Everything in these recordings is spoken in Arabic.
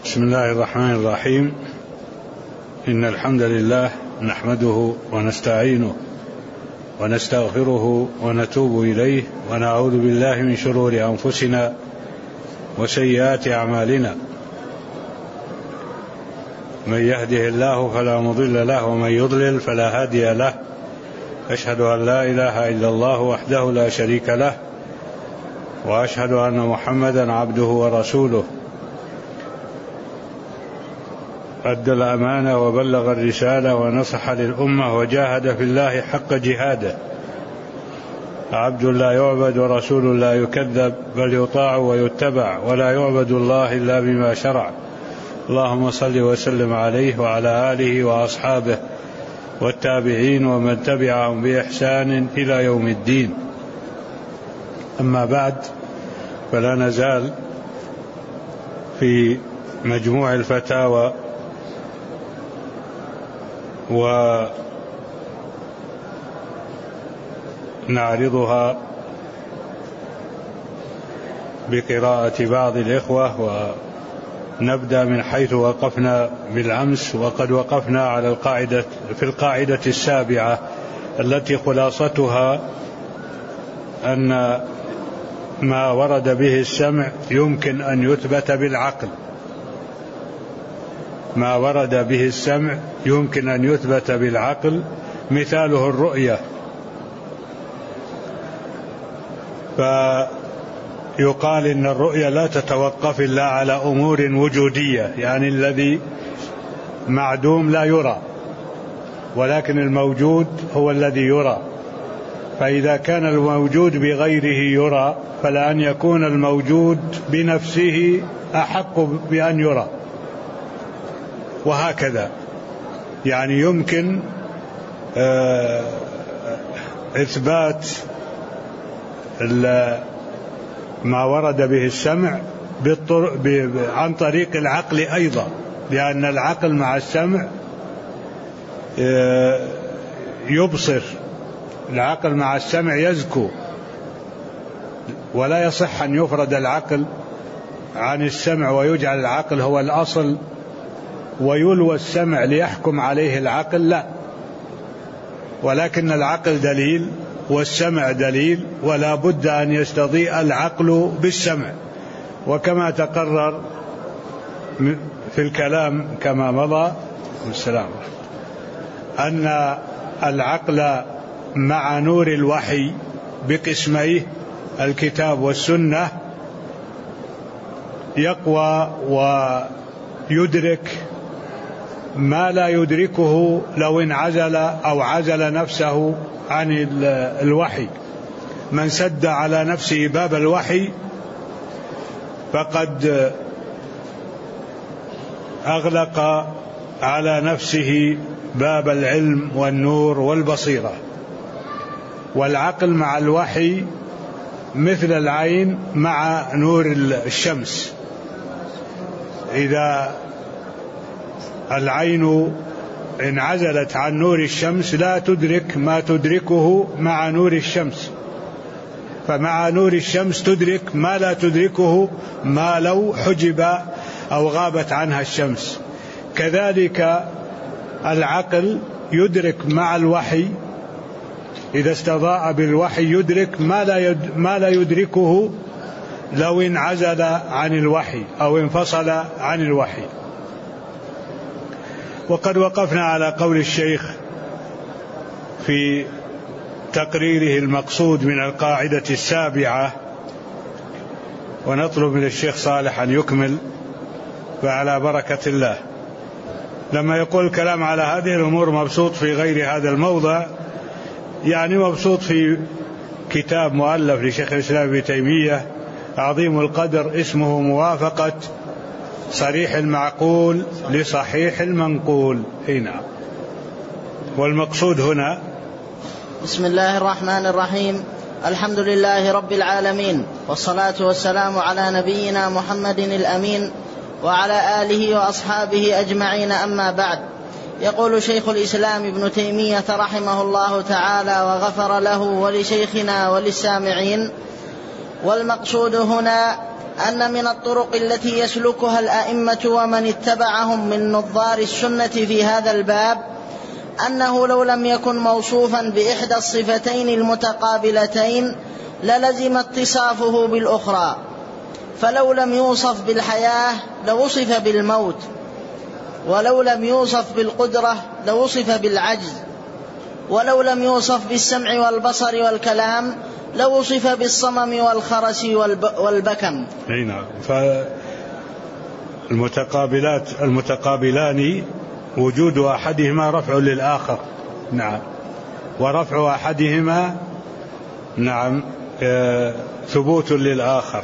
بسم الله الرحمن الرحيم. إن الحمد لله نحمده ونستعينه ونستغفره ونتوب إليه ونعوذ بالله من شرور أنفسنا وسيئات أعمالنا. من يهده الله فلا مضل له ومن يضلل فلا هادي له. أشهد أن لا إله إلا الله وحده لا شريك له، وأشهد أن محمدا عبده ورسوله. أدى الأمانة وبلغ الرسالة ونصح للأمة وجاهد في الله حق جهاده. عبد لا يعبد ورسول لا يكذب، بل يطاع ويتبع، ولا يعبد الله إلا بما شرع. اللهم صل وسلم عليه وعلى آله وأصحابه والتابعين ومن تبعهم بإحسان إلى يوم الدين. أما بعد، فلا نزال في مجموع الفتاوى ونعرضها بقراءة بعض الإخوة، ونبدأ من حيث وقفنا بالأمس. وقد وقفنا على في القاعدة السابعة التي خلاصتها أن ما ورد به السمع يمكن أن يثبت بالعقل. ما ورد به السمع يمكن أن يثبت بالعقل، مثاله الرؤية. فيقال إن الرؤية لا تتوقف إلا على أمور وجودية، يعني الذي معدوم لا يرى، ولكن الموجود هو الذي يرى. فإذا كان الموجود بغيره يرى، فلا أن يكون الموجود بنفسه أحق بأن يرى، وهكذا. يعني يمكن إثبات ما ورد به السمع عن طريق العقل أيضا، لأن العقل مع السمع يبصر. العقل مع السمع يزكو، ولا يصح أن يفرد العقل عن السمع ويجعل العقل هو الأصل ويلوى السمع ليحكم عليه العقل، لا. ولكن العقل دليل والسمع دليل، ولا بد أن يستضيء العقل بالسمع. وكما تقرر في الكلام كما مضى والسلام، أن العقل مع نور الوحي بقسميه الكتاب والسنة يقوى ويدرك ما لا يدركه لو انعزل أو عزل نفسه عن الوحي. من سد على نفسه باب الوحي فقد أغلق على نفسه باب العلم والنور والبصيرة. والعقل مع الوحي مثل العين مع نور الشمس. إذا العين انعزلت عن نور الشمس لا تدرك ما تدركه مع نور الشمس، فمع نور الشمس تدرك ما لا تدركه ما لو حجب أو غابت عنها الشمس. كذلك العقل يدرك مع الوحي، إذا استضاء بالوحي يدرك ما لا يدركه لو انعزل عن الوحي أو انفصل عن الوحي. وقد وقفنا على قول الشيخ في تقريره المقصود من القاعدة السابعة، ونطلب من الشيخ صالح أن يكمل فعلى بركة الله. لما يقول الكلام على هذه الأمور مبسوط في غير هذا الموضع، يعني مبسوط في كتاب مؤلف لشيخ الإسلام ابن تيمية عظيم القدر اسمه موافقة صريح المعقول لصحيح المنقول. هنا والمقصود هنا. بسم الله الرحمن الرحيم. الحمد لله رب العالمين، والصلاة والسلام على نبينا محمد الأمين وعلى آله وأصحابه أجمعين. أما بعد، يقول شيخ الإسلام ابن تيمية رحمه الله تعالى وغفر له ولشيخنا وللسامعين: والمقصود هنا أن من الطرق التي يسلكها الأئمة ومن اتبعهم من نظار السنة في هذا الباب أنه لو لم يكن موصوفا بإحدى الصفتين المتقابلتين للزم اتصافه بالأخرى، فلو لم يوصف بالحياة لوصف بالموت، ولو لم يوصف بالقدرة لوصف بالعجز، ولو لم يوصف بالسمع والبصر والكلام لوصف بالصمم والخرس والبكم. نعم. فالمتقابلان وجود أحدهما رفع للآخر، نعم، ورفع أحدهما نعم ثبوت للآخر.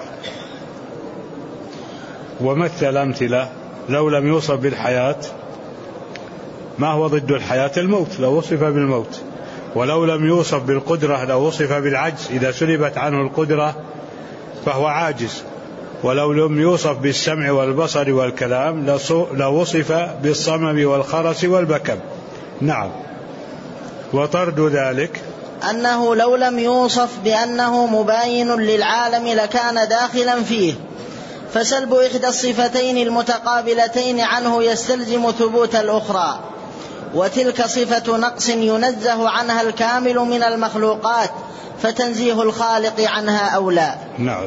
ومثل أمثلة: لو لم يوصف بالحياة، ما هو ضد الحياة؟ الموت، لو وصف بالموت. ولو لم يوصف بالقدرة لو وصف بالعجز، إذا سلبت عنه القدرة فهو عاجز. ولو لم يوصف بالسمع والبصر والكلام لو وصف بالصمم والخرس والبكم، نعم. وطرد ذلك أنه لو لم يوصف بأنه مباين للعالم لكان داخلا فيه، فسلب إحدى الصفتين المتقابلتين عنه يستلزم ثبوت الأخرى، وتلك صفة نقص ينزه عنها الكامل من المخلوقات، فتنزيه الخالق عنها أولى. نعم.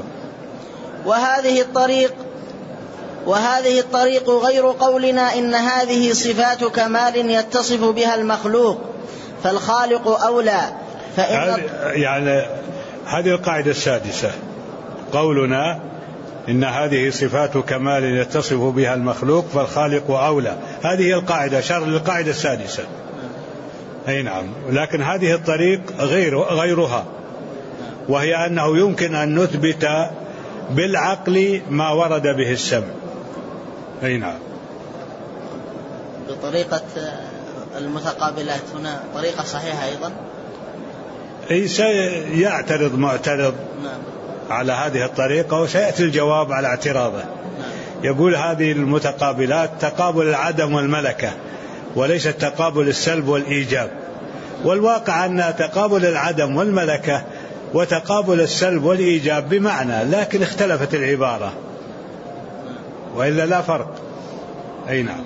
وهذه الطريق غير قولنا إن هذه صفات كمال يتصف بها المخلوق فالخالق أولى. يعني هذه القاعدة السادسة، قولنا إن هذه صفات كمال يتصف بها المخلوق فالخالق أولى، هذه القاعدة شر للقاعدة السادسة. أي نعم. لكن هذه الطريق غيرها، وهي أنه يمكن أن نثبت بالعقل ما ورد به السمع. أي نعم. بطريقة المتقابلات هنا طريقة صحيحة أيضا. أي سيعترض معترض على هذه الطريقة وسيأتي الجواب على اعتراضه. يقول هذه المتقابلات تقابل العدم والملكة وليس تقابل السلب والإيجاب، والواقع أن تقابل العدم والملكة وتقابل السلب والإيجاب بمعنى، لكن اختلفت العبارة، وإلا لا فرق. أي نعم.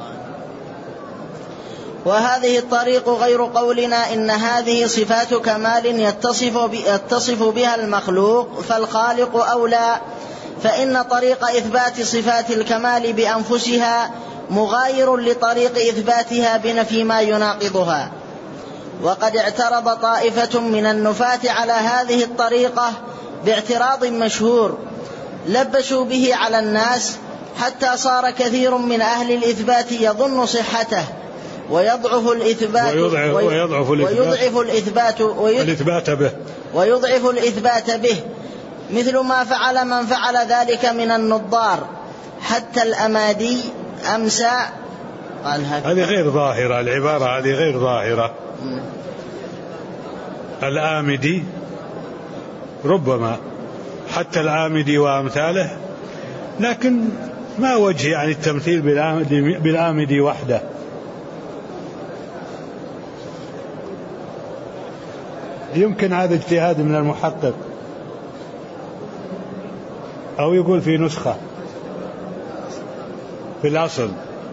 وهذه الطريق غير قولنا إن هذه صفات كمال يتصف بها المخلوق فالخالق أولى، فإن طريق إثبات صفات الكمال بأنفسها مغاير لطريق إثباتها بنفي ما يناقضها. وقد اعترض طائفة من النفاة على هذه الطريقة باعتراض مشهور لبسوا به على الناس حتى صار كثير من أهل الإثبات يظن صحته ويضعف الإثبات به مثل ما فعل من فعل ذلك من النظار. حتى الأمادي أمسى قال هذه غير ظاهرة، العبارة هذه غير ظاهرة. الآمدي ربما حتى الآمدي وأمثاله، لكن ما وجه يعني التمثيل بالآمدي وحده. يمكن هذا اجتهاد من المحقق، أو يقول في نسخة في الأصل.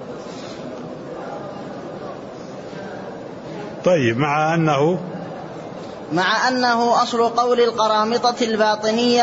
طيب، مع أنه أصل قول القرامطة الباطنية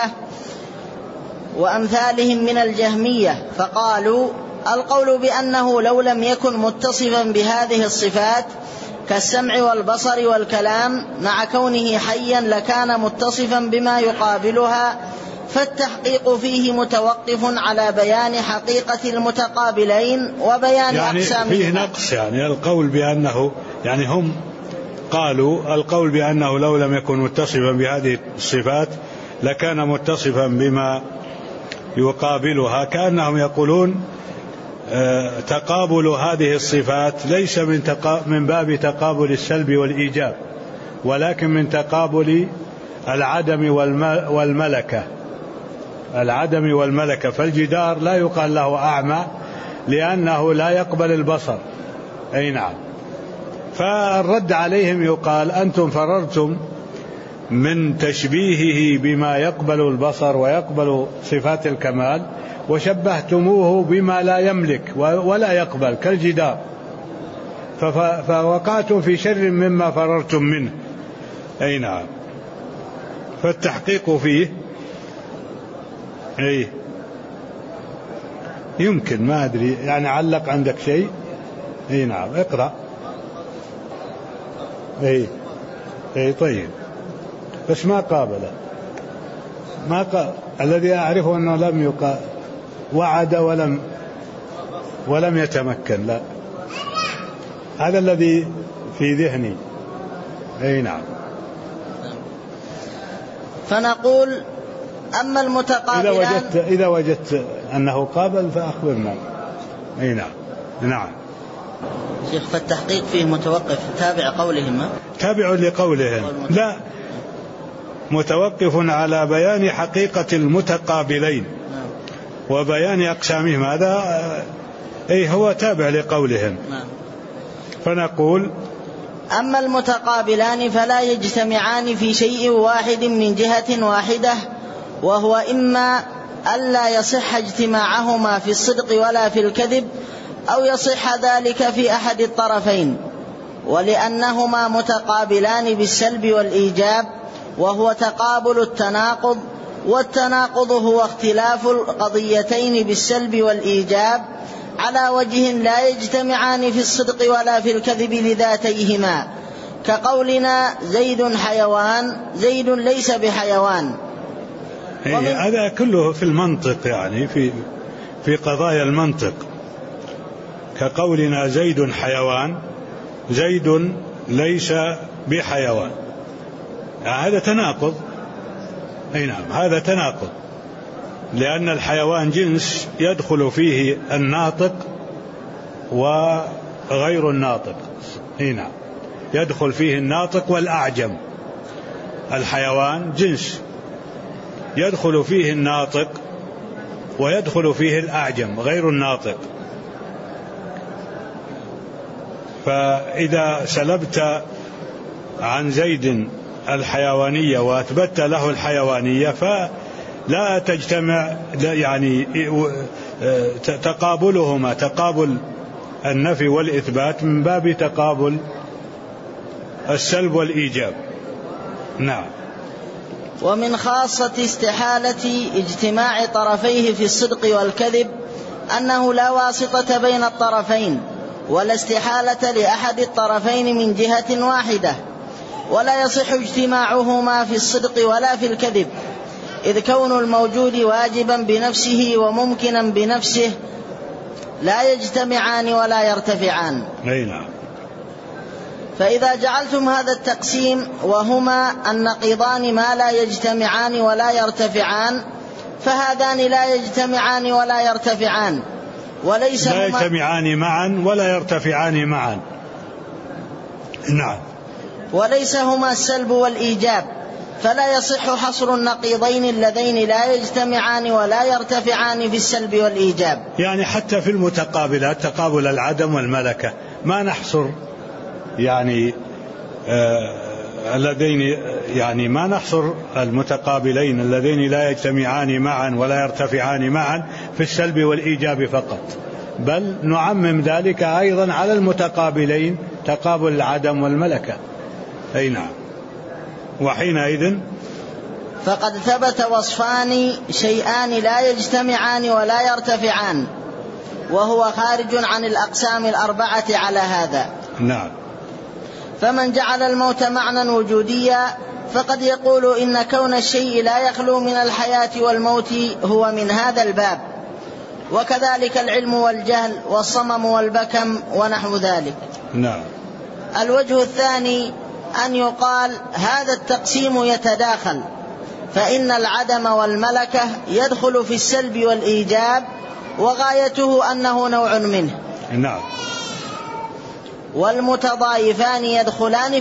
وأمثالهم من الجهمية، فقالوا القول بأنه لو لم يكن متصفا بهذه الصفات كالسمع والبصر والكلام مع كونه حيا لكان متصفا بما يقابلها، فالتحقيق فيه متوقف على بيان حقيقة المتقابلين وبيان أقسامهما. فيه نقص، يعني القول بأنه، يعني هم قالوا القول بأنه لو لم يكن متصفا بهذه الصفات لكان متصفا بما يقابلها، كأنهم يقولون تقابل هذه الصفات ليس من باب تقابل السلب والإيجاب، ولكن من تقابل العدم والملكة. فالجدار لا يقال له أعمى لأنه لا يقبل البصر. أي نعم. فالرد عليهم يقال أنتم فررتم من تشبيهه بما يقبل البصر ويقبل صفات الكمال، وشبهتموه بما لا يملك ولا يقبل كالجدار، فوقعتم في شر مما فررتم منه. أي نعم. فالتحقيق فيه أي يمكن، ما أدري يعني علق عندك شيء. أي نعم اقرأ. أي طيب، بس ما قابله، الذي أعرفه أنه لم يقابل، وعد ولم يتمكن، لا، هذا الذي في ذهني. أي نعم. فنقول أما المتقابلان إذا وجدت أنه قابل فأخبرنا. أي نعم. نعم شيخ. فالتحقيق فيه متوقف تابع قولهما، تابع لقولهم، لا، متوقف على بيان حقيقة المتقابلين وبيان أقسامهم، هذا هو تابع لقولهم. فنقول أما المتقابلان فلا يجتمعان في شيء واحد من جهة واحدة، وهو إما ألا يصح اجتماعهما في الصدق ولا في الكذب، أو يصح ذلك في أحد الطرفين، ولأنهما متقابلان بالسلب والإيجاب، وهو تقابل التناقض، والتناقض هو اختلاف القضيتين بالسلب والإيجاب على وجه لا يجتمعان في الصدق ولا في الكذب لذاتيهما، كقولنا زيد حيوان، زيد ليس بحيوان. هذا كله في المنطق، يعني في قضايا المنطق، كقولنا زيد حيوان، زيد ليس بحيوان، هذا تناقض. أي نعم، هذا تناقض، لأن الحيوان جنس يدخل فيه الناطق وغير الناطق. أي نعم، يدخل فيه الناطق والأعجم. الحيوان جنس يدخل فيه الناطق ويدخل فيه الأعجم غير الناطق. فإذا سلبت عن زيد الحيوانية وأثبت له الحيوانية فلا تجتمع، يعني تقابلهما تقابل النفي والإثبات من باب تقابل السلب والإيجاب. نعم. ومن خاصة استحالة اجتماع طرفيه في الصدق والكذب أنه لا واسطة بين الطرفين، ولا استحالة لأحد الطرفين من جهة واحدة، ولا يصح اجتماعهما في الصدق ولا في الكذب، إذ كون الموجود واجبا بنفسه وممكنا بنفسه لا يجتمعان ولا يرتفعان. نعم. فإذا جعلتم هذا التقسيم وهما النقيضان ما لا يجتمعان ولا يرتفعان، فهذان لا يجتمعان ولا يرتفعان، وليس لا يجتمعان معا ولا يرتفعان معا. نعم. وليس هما السلب والإيجاب، فلا يصح حصر النقيضين اللذين لا يجتمعان ولا يرتفعان في السلب والإيجاب. يعني حتى في المتقابلات، تقابل العدم والملكة، ما نحصر يعني اللذين، يعني ما نحصر المتقابلين اللذين لا يجتمعان معا ولا يرتفعان معا في السلب والإيجاب فقط، بل نعمم ذلك أيضا على المتقابلين تقابل العدم والملكة. أي نعم. وحينئذ فقد ثبت وصفان شيئان لا يجتمعان ولا يرتفعان، وهو خارج عن الأقسام الأربعة على هذا. نعم. فمن جعل الموت معنى وجوديا فقد يقول إن كون الشيء لا يخلو من الحياة والموت هو من هذا الباب، وكذلك العلم والجهل والصمم والبكم ونحو ذلك. نعم. الوجه الثاني أن يقال هذا التقسيم يتداخل، فإن العدم والملكة يدخل في السلب والإيجاب، وغايته أنه نوع منه. نعم. والمتضايفان يدخلان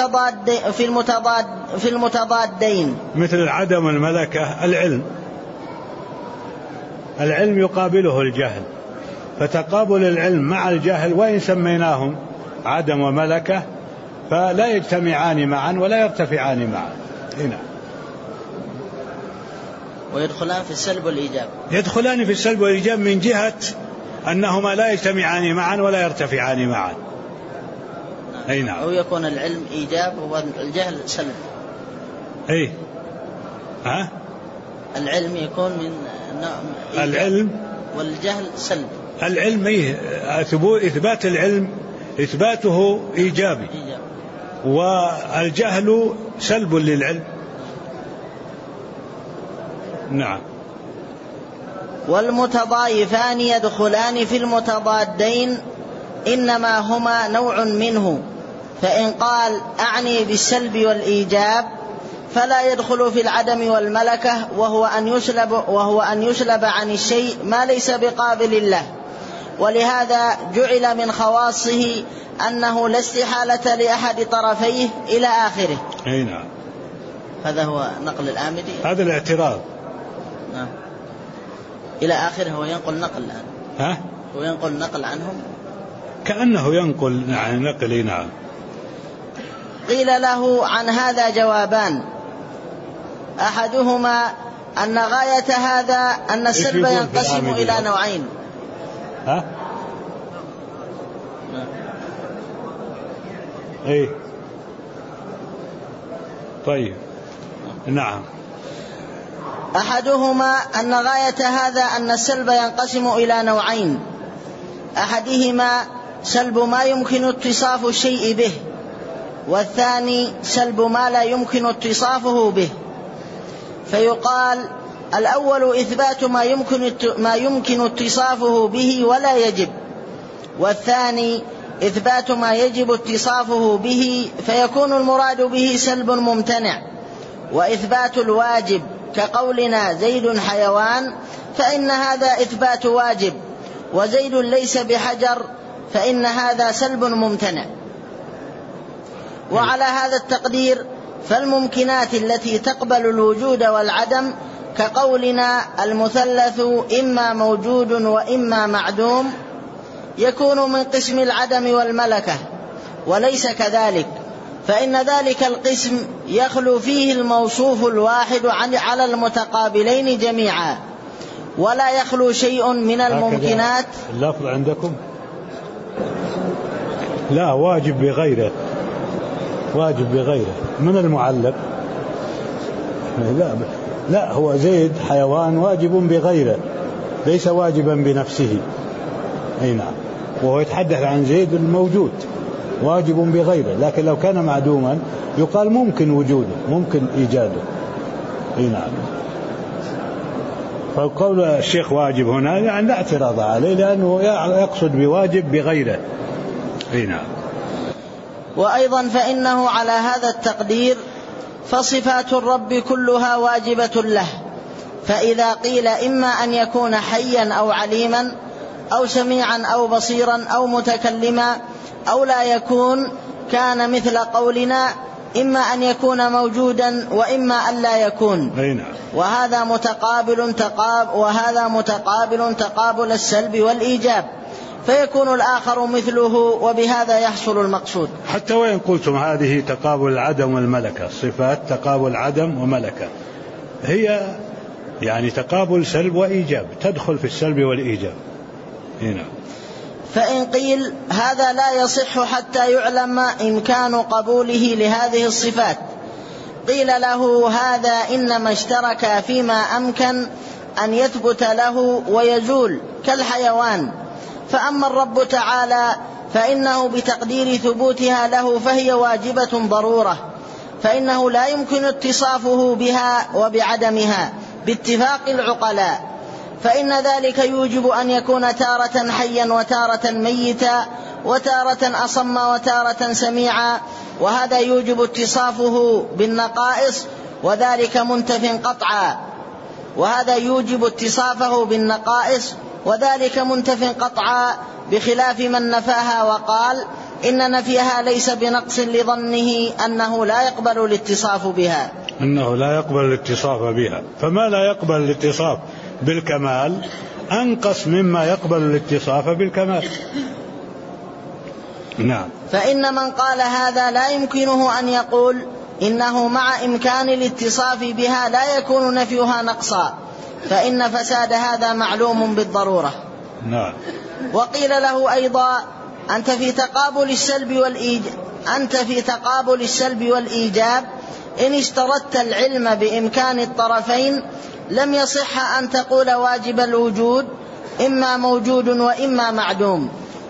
في المتضادين، مثل العدم والملكة. العلم يقابله الجهل، فتقابل العلم مع الجهل وإن سميناهم عدم وملكة فلا يجتمعان معا ولا يرتفعان معا. هنا. ويدخلان في السلب والإيجاب. يدخلان في السلب والإيجاب من جهة أنهما لا يجتمعان معا ولا يرتفعان معا. أي نعم. أو يكون العلم إيجاب والجهل سلب. أي ها؟ العلم يكون من العلم والجهل سلب. العلم إثبات العلم إثباته إيجابي والجهل سلب للعلم. نعم. والمتضايفان يدخلان في المتضادين إنما هما نوع منه، فإن قال أعني بالسلب والإيجاب فلا يدخل في العدم والملكة، وهو أن يسلب عن الشيء ما ليس بقابل له، ولهذا جعل من خواصه أنه لا استحالة لأحد طرفيه إلى آخره. أي نعم. هذا هو نقل الآمدي، هذا الاعتراض. نعم. إلى آخره هو ينقل نقل الآن. ها؟ هو ينقل نقل عنهم كأنه ينقل عن نقل. نعم. قيل له عن هذا جوابان، أحدهما أن غاية هذا أن السلب ينقسم إلى نوعين. ها؟ ايه طيب. نعم. أحدهما أن غاية هذا أن السلب ينقسم إلى نوعين، أحدهما سلب ما يمكن اتصاف الشيء به، والثاني سلب ما لا يمكن اتصافه به. فيقال الأول إثبات ما يمكن اتصافه به ولا يجب، والثاني إثبات ما يجب اتصافه به، فيكون المراد به سلب ممتنع. وإثبات الواجب كقولنا زيد حيوان فإن هذا إثبات واجب، وزيد ليس بحجر فإن هذا سلب ممتنع. وعلى هذا التقدير فالممكنات التي تقبل الوجود والعدم كقولنا المثلث إما موجود وإما معدوم يكون من قسم العدم والملكة، وليس كذلك، فإن ذلك القسم يخلو فيه الموصوف الواحد على المتقابلين جميعا، ولا يخلو شيء من الممكنات. اللفظ عندكم لا واجب بغيره، واجب بغيره من المعلق. لا هو زيد حيوان واجب بغيره ليس واجبا بنفسه. أي نعم. وهو يتحدث عن زيد الموجود واجب بغيره، لكن لو كان معدوما يقال ممكن وجوده ممكن إيجاده. أي نعم. فقول الشيخ واجب هنا يعني لا اعتراض عليه لأنه يقصد بواجب بغيره. أي نعم. وأيضا فإنه على هذا التقدير فصفات الرب كلها واجبة له، فإذا قيل إما أن يكون حيا أو عليما أو سميعا أو بصيرا أو متكلما أو لا يكون كان مثل قولنا إما أن يكون موجودا وإما أن لا يكون. وهذا متقابل تقابل السلب والإيجاب، فيكون الآخر مثله، وبهذا يحصل المقصود. حتى وإن قلتم هذه تقابل العدم والملكة، صفات تقابل عدم وملكة، هي يعني تقابل سلب وإيجاب، تدخل في السلب والإيجاب. هنا فإن قيل هذا لا يصح حتى يعلم إمكان قبوله لهذه الصفات، قيل له هذا إنما اشترك فيما أمكن أن يثبت له ويزول كالحيوان، فأما الرب تعالى فإنه بتقدير ثبوتها له فهي واجبة ضرورة، فإنه لا يمكن اتصافه بها وبعدمها باتفاق العقلاء، فإن ذلك يوجب أن يكون تارة حيا وتارة ميتا وتارة أصم وتارة سميعا، وهذا يوجب اتصافه بالنقائص وذلك منتف قطعا، وهذا يوجب اتصافه بالنقائص وذلك منتف قطعا، بخلاف من نفاها وقال إن نفيها ليس بنقص لظنه أنه لا يقبل الاتصاف بها. أنه لا يقبل الاتصاف بها، فما لا يقبل الاتصاف بالكمال أنقص مما يقبل الاتصاف بالكمال. نعم. فإن من قال هذا لا يمكنه أن يقول إنه مع إمكان الاتصاف بها لا يكون نفيها نقصا، فإن فساد هذا معلوم بالضرورة. نعم. وقيل له أيضا: أنت في تقابل السلب والإيجاب إن اشترطت العلم بإمكان الطرفين لم يصح أن تقول واجب الوجود إما موجود وإما معدوم،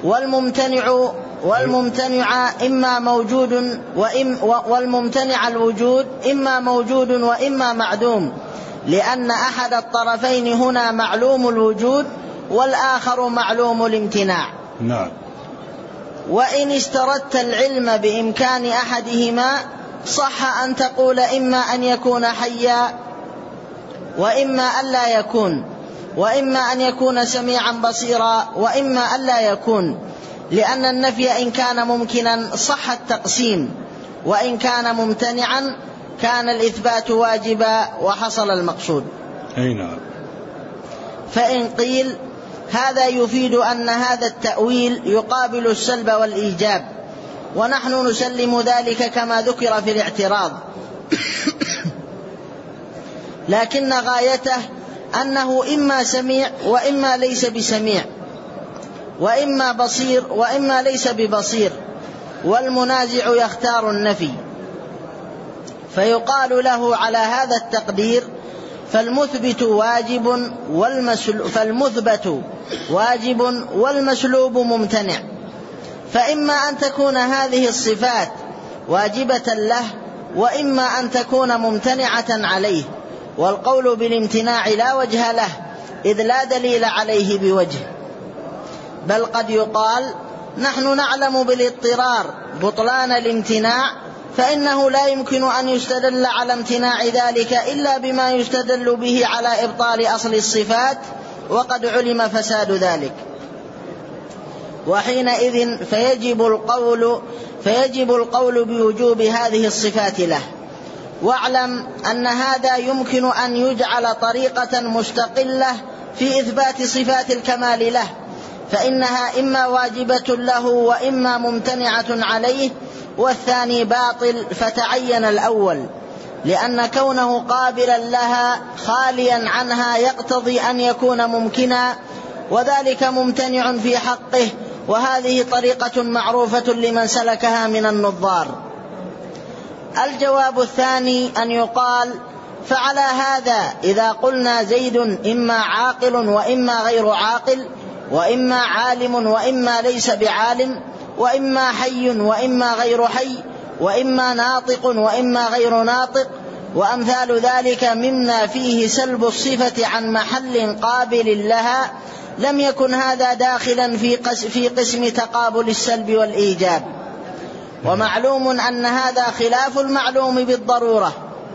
والممتنع إما موجود والممتنع الوجود إما موجود وإما معدوم، لأن أحد الطرفين هنا معلوم الوجود والآخر معلوم الامتناع. نعم. وإن اشترطت العلم بإمكان أحدهما صح أن تقول إما أن يكون حيا وإما أن لا يكون، وإما أن يكون سميعا بصيرا وإما أن لا يكون، لأن النفي إن كان ممكنا صح التقسيم، وإن كان ممتنعا كان الإثبات واجبا وحصل المقصود. أي نعم. فإن قيل هذا يفيد أن هذا التأويل يقابل السلب والإيجاب، ونحن نسلم ذلك كما ذكر في الاعتراض، لكن غايته أنه إما سميع وإما ليس بسميع، وإما بصير وإما ليس ببصير، والمنازع يختار النفي، فيقال له على هذا التقدير: فالمثبت واجب والمسلوب ممتنع. فإما أن تكون هذه الصفات واجبة له، وإما أن تكون ممتنعة عليه، والقول بالامتناع لا وجه له إذ لا دليل عليه بوجه، بل قد يقال: نحن نعلم بالاضطرار بطلان الامتناع، فإنه لا يمكن أن يستدل على امتناع ذلك إلا بما يستدل به على إبطال أصل الصفات، وقد علم فساد ذلك، وحينئذ فيجب القول بوجوب هذه الصفات له. واعلم أن هذا يمكن أن يجعل طريقة مستقلة في إثبات صفات الكمال له، فإنها إما واجبة له وإما ممتنعة عليه، والثاني باطل فتعين الأول، لأن كونه قابلا لها خاليا عنها يقتضي أن يكون ممكنا، وذلك ممتنع في حقه، وهذه طريقة معروفة لمن سلكها من النظار. الجواب الثاني أن يقال: فعلى هذا إذا قلنا زيد إما عاقل وإما غير عاقل، وإما عالم وإما ليس بعالم، وإما حي وإما غير حي، وإما ناطق وإما غير ناطق، وأمثال ذلك مما فيه سلب الصفة عن محل قابل لها، لم يكن هذا داخلا في قسم تقابل السلب والإيجاب. ومعلوم أن هذا خلاف المعلوم بالضرورة،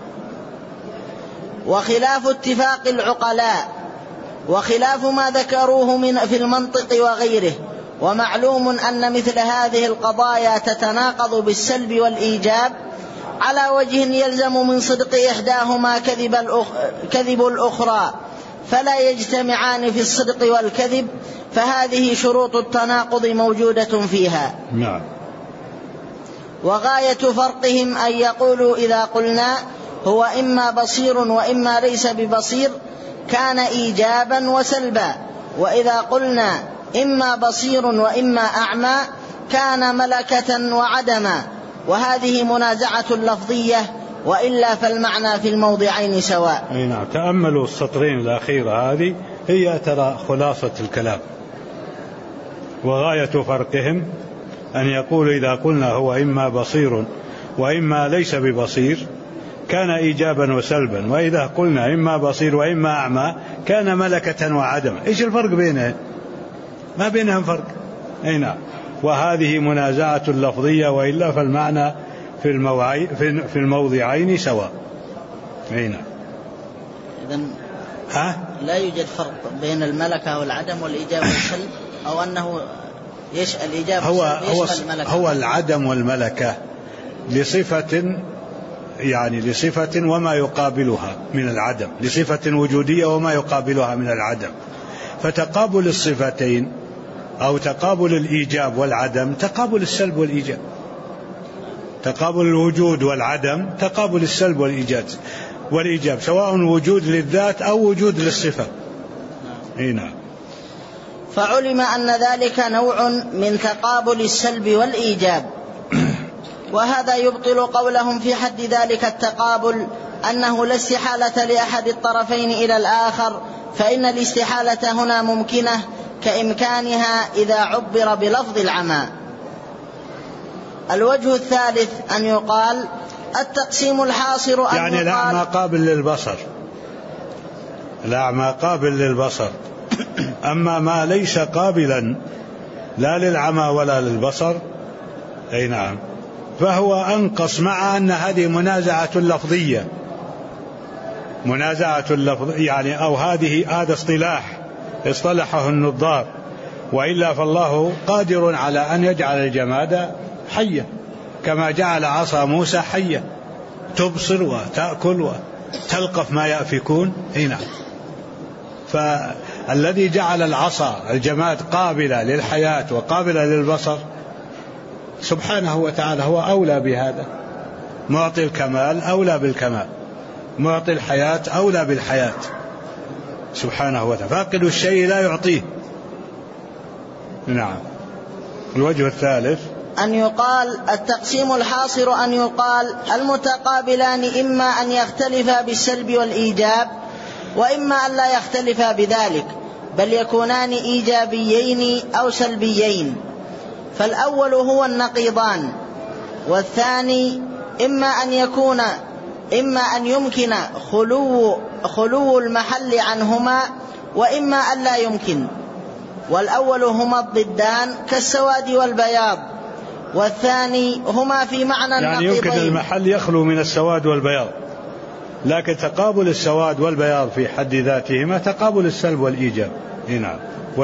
وخلاف اتفاق العقلاء، وخلاف ما ذكروه في المنطق وغيره. ومعلوم أن مثل هذه القضايا تتناقض بالسلب والإيجاب على وجه يلزم من صدق إحداهما كذب الأخرى، فلا يجتمعان في الصدق والكذب، فهذه شروط التناقض موجودة فيها. نعم. وغاية فرقهم أن يقولوا إذا قلنا هو إما بصير وإما ليس ببصير كان إيجابا وسلبا، وإذا قلنا إما بصير وإما أعمى كان ملكة وعدما، وهذه منازعة لفظية، وإلا فالمعنى في الموضعين سواء. نعم. تأملوا السطرين الأخيرة هذه، هي ترى خلاصة الكلام. وغاية فرقهم أن يقول إذا قلنا هو إما بصير وإما ليس ببصير كان إيجابا وسلبا، وإذا قلنا إما بصير وإما أعمى كان ملكة وعدما. إيش الفرق بينهم؟ ما بينهم فرق. أي نعم. وهذه منازعة لفظية، وإلا فالمعنى في الموضعين سواء. أي نعم. إذن لا يوجد فرق بين الملكة والعدم والإيجاب والسلب، أو أنه الإيجاب هو العدم والملكة لصفة، يعني لصفة وما يقابلها من العدم، لصفة وجودية وما يقابلها من العدم. فتقابل الصفتين أو تقابل الإيجاب والعدم تقابل السلب والإيجاب، تقابل الوجود والعدم تقابل السلب والإيجاب سواء وجود للذات أو وجود للصفة. نعم. فعلم أن ذلك نوع من تقابل السلب والإيجاب. وهذا يبطل قولهم في حد ذلك التقابل أنه لا استحالة لأحد الطرفين إلى الآخر، فإن الاستحالة هنا ممكنة كإمكانها إذا عبر بلفظ العمى. الوجه الثالث أن يقال التقسيم الحاصر أن يعني الأعمى قابل للبصر، الأعمى قابل للبصر، أما ما ليس قابلا لا للعمى ولا للبصر أي نعم فهو أنقص، مع أن هذه منازعة لفظية يعني أو هذا اصطلاح اصطلحه النظار، وإلا فالله قادر على أن يجعل الجماد حية كما جعل عصا موسى حية تبصر وتأكل وتلقف ما يأفكون. نعم. فالذي جعل العصا الجماد قابلة للحياة وقابلة للبصر سبحانه وتعالى هو أولى بهذا، معطي الكمال أولى بالكمال، معطي الحياة أولى بالحياة سبحانه وتعالى، فاقد الشيء لا يعطيه. نعم. الوجه الثالث أن يقال التقسيم الحاصر أن يقال المتقابلان إما أن يختلفا بالسلب والإيجاب، وإما أن لا يختلفا بذلك بل يكونان إيجابيين أو سلبيين. فالأول هو النقيضان، والثاني إما أن يمكن خلو المحل عنهما، وإما أن لا يمكن. والأول هما الضدان كالسواد والبياض، والثاني هما في معنى النقيضين. يعني يمكن المحل يخلو من السواد والبياض، لكن تقابل السواد والبياض في حد ذاتهما تقابل السلب والإيجاب. نعم.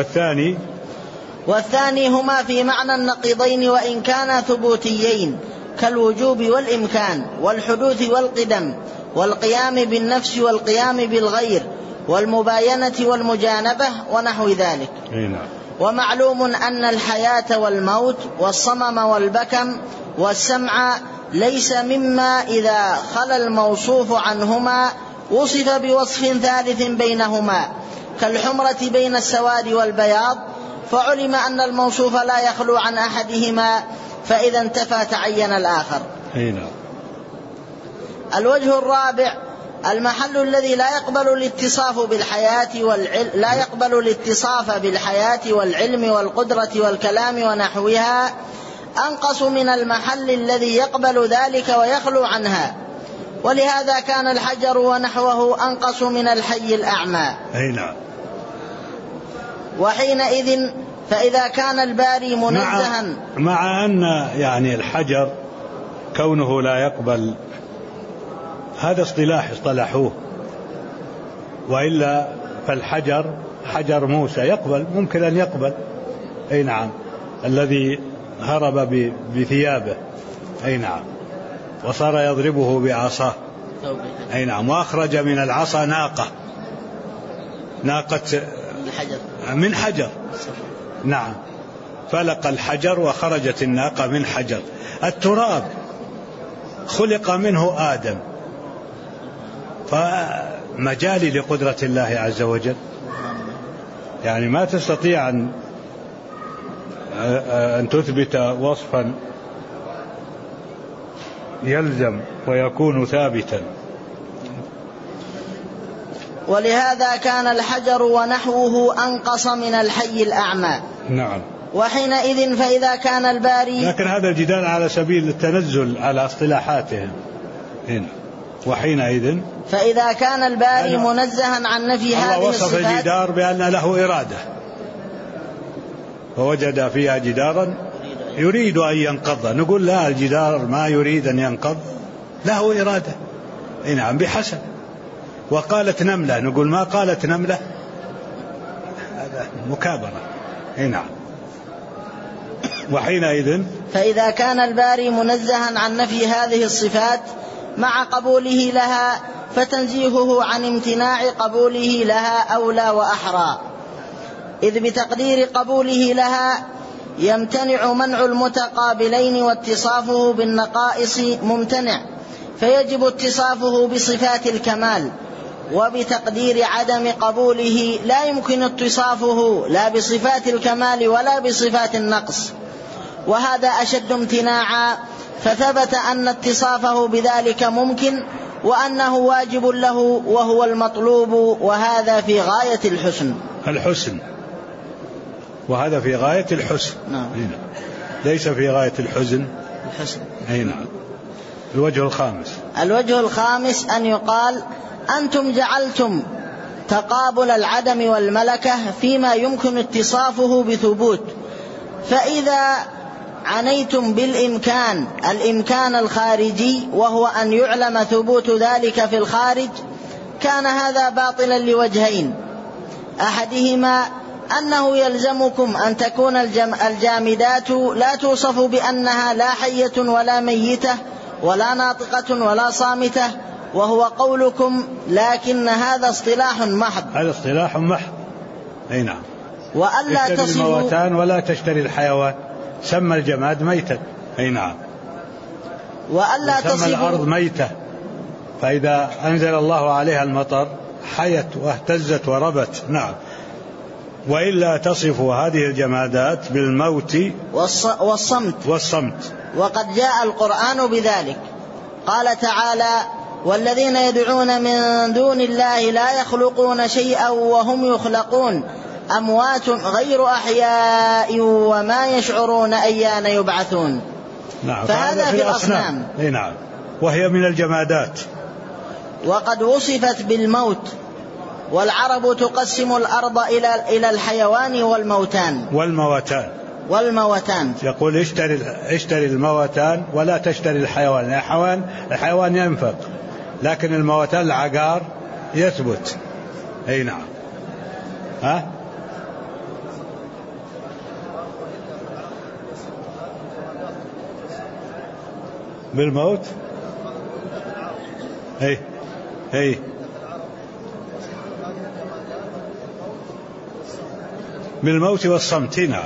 والثاني هما في معنى النقيضين وإن كانا ثبوتيين كالوجوب والإمكان والحدوث والقدم والقيام بالنفس والقيام بالغير والمباينة والمجانبة ونحو ذلك. ومعلوم أن الحياة والموت والصمم والبكم والسمع ليس مما إذا خلا الموصوف عنهما وصف بوصف ثالث بينهما كالحمرة بين السواد والبياض، فعلم أن الموصوف لا يخلو عن أحدهما، فإذا انتفى تعين الآخر. الوجه الرابع المحل الذي لا يقبل الاتصاف بالحياة والعلم والقدرة والكلام ونحوها أنقص من المحل الذي يقبل ذلك ويخلو عنها، ولهذا كان الحجر ونحوه أنقص من الحي الأعمى. وحينئذ فإذا كان الباري منزها مع أن يعني الحجر كونه لا يقبل هذا اصطلاح اصطلحوه، وإلا فالحجر حجر موسى يقبل، ممكن أن يقبل. نعم. الذي هرب بثيابه نعم وصار يضربه بعصاه. نعم. وأخرج من العصا ناقة من حجر. نعم. فلق الحجر وخرجت الناقة من حجر. التراب خلق منه آدم، فمجالي لقدرة الله عز وجل، يعني ما تستطيع أن تثبت وصفا يلزم ويكون ثابتا. ولهذا كان الحجر ونحوه أنقص من الحي الأعمى. نعم. وحينئذ فإذا كان الباري، لكن هذا الجدال على سبيل التنزل على اصطلاحاتهم. وحينئذ فإذا كان الباري منزها عن نفي هذه الصفات، الله وصف الجدار بأن له إرادة، فوجد فيها جدارا يريد أن ينقض، نقول لا، الجدار ما يريد أن ينقض، له إرادة. نعم. بحسب. وقالت نملة، نقول ما قالت نملة، هذا مكابرة. نعم. وحينئذ فإذا كان الباري منزها عن نفي هذه الصفات مع قبوله لها، فتنزيهه عن امتناع قبوله لها أولى وأحرى، إذ بتقدير قبوله لها يمتنع منع المتقابلين واتصافه بالنقائص ممتنع، فيجب اتصافه بصفات الكمال، وبتقدير عدم قبوله لا يمكن اتصافه لا بصفات الكمال ولا بصفات النقص، وهذا أشد امتناعا، فثبت أن اتصافه بذلك ممكن وأنه واجب له وهو المطلوب، وهذا في غاية الحسن. وهذا في غاية الحسن. نعم. ليس في غاية الحزن. أي نعم. الوجه الخامس أن يقال: أنتم جعلتم تقابل العدم والملكة فيما يمكن اتصافه بثبوت، فإذا عنيتم الإمكان الخارجي وهو أن يعلم ثبوت ذلك في الخارج، كان هذا باطلا لوجهين: أحدهما أنه يلزمكم أن تكون الجامدات لا توصف بأنها لا حية ولا ميتة ولا ناطقة ولا صامتة، وهو قولكم لكن هذا اصطلاح محض. أي نعم. وألا تشتري الموتان ولا تشتري الحيوان، سمى الجماد ميتا. أي نعم. وألا سمى الأرض ميتة، فإذا أنزل الله عليها المطر حيت واهتزت وربت. نعم. وإلا تصفوا هذه الجمادات بالموت والصمت. وقد جاء القرآن بذلك. قال تعالى: والذين يدعون من دون الله لا يخلقون شيئا وهم يخلقون أموات غير أحياء وما يشعرون أيان يبعثون. نعم. فهذا في الأصنام. نعم. وهي من الجمادات. وقد وصفت بالموت، والعرب تقسم الأرض إلى الحيوان والموتان. يقول اشتري الموتان ولا تشتري الحيوان. الحيوان ينفق، لكن الموتان العقار يثبت. أي نعم. بالموت. أي بالموت والصمت. نعم.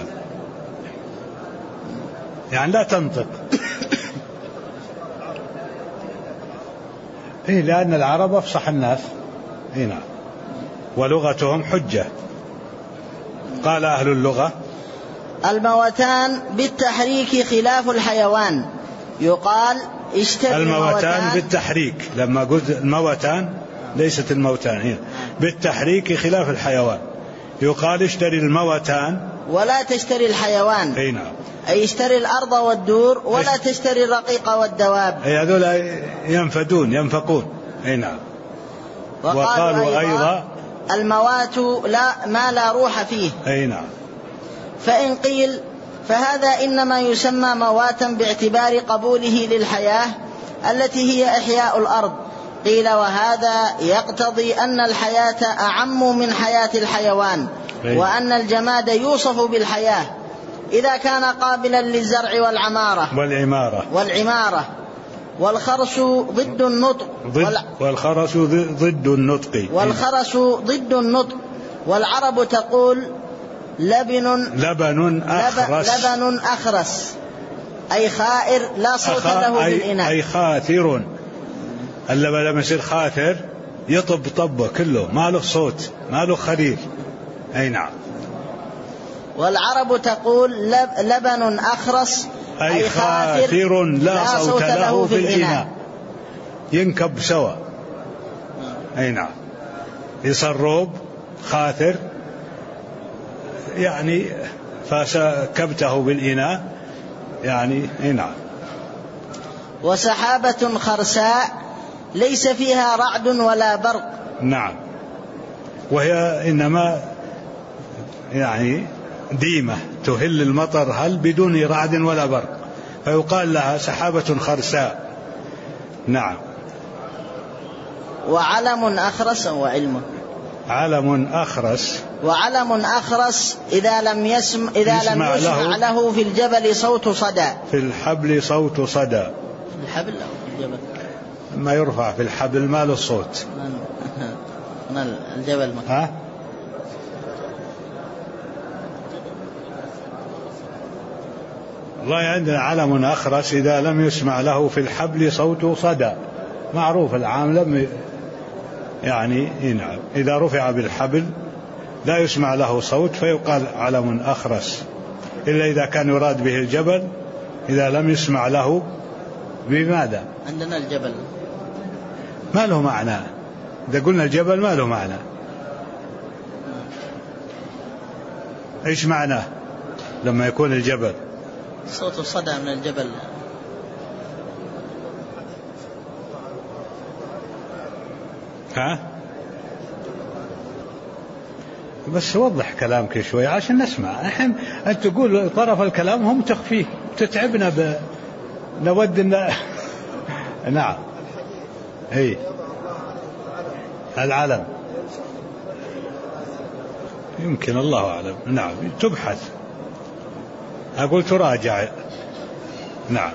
يعني لا تنطق. لأن العرب أفصح الناس. نعم. ولغتهم حجة. قال أهل اللغة: الموتان بالتحريك خلاف الحيوان، يقال اشتري الموتان بالتحريك. لما قلت الموتان ليست الموتان، بالتحريك خلاف الحيوان، يقال اشتري الموتان ولا تشتري الحيوان. أي نعم. أي اشتري الأرض والدور ولا تشتري الرقيق والدواب. هذول ينفقون. أي نعم. وقالوا أيضا الموات ما لا روح فيه. أي نعم. فإن قيل فهذا إنما يسمى مواتا باعتبار قبوله للحياة التي هي إحياء الأرض. قيل وهذا يقتضي أن الحياة أعم من حياة الحيوان، وأن الجماد يوصف بالحياة إذا كان قابلا للزرع والعمارة. والخرس ضد النطق. ضد النطق. والعرب تقول لبن أخرس، أي خائر لا صوت له بالإناء. أي خاثر. اللبن لما يصير خاثر يطب طبه كله، ما له صوت، ما له خليل. أي نعم. والعرب تقول لبن أخرس، أي خاثر لا صوت له في الإناء، ينكب سوا. أي نعم. يصرب خاثر يعني فسكبته بالإناء يعني. أي نعم. وسحابة خرساء ليس فيها رعد ولا برق. نعم. وهي إنما يعني ديمة تهل المطر بدون رعد ولا برق، فيقال لها سحابة خرساء. نعم. وعلم أخرس علم أخرس إذا لم يسمع له في الجبل صوت صدى. في الحبل صوت صدى. الحبل أو الجبل؟ ما يرفع في الحبل ما له صوت. الجبل والله عندنا علم أخرس إذا لم يسمع له في الحبل صوت صدى، معروف العام يعني نعم، إذا رفع بالحبل لا يسمع له صوت فيقال علم أخرس، إلا إذا كان يراد به الجبل إذا لم يسمع له. بماذا؟ عندنا الجبل ما له معنى، إذا قلنا الجبل ما له معنى. إيش معناه لما يكون الجبل؟ صوت الصدى من الجبل. ها؟ بس وضح كلامك شوي عشان نسمع. الحين أنت تقول طرف الكلام هم تخفيه، تتعبنا نود نعم. اي العلم يمكن، الله أعلم. نعم تبحث، أقول تراجع. نعم.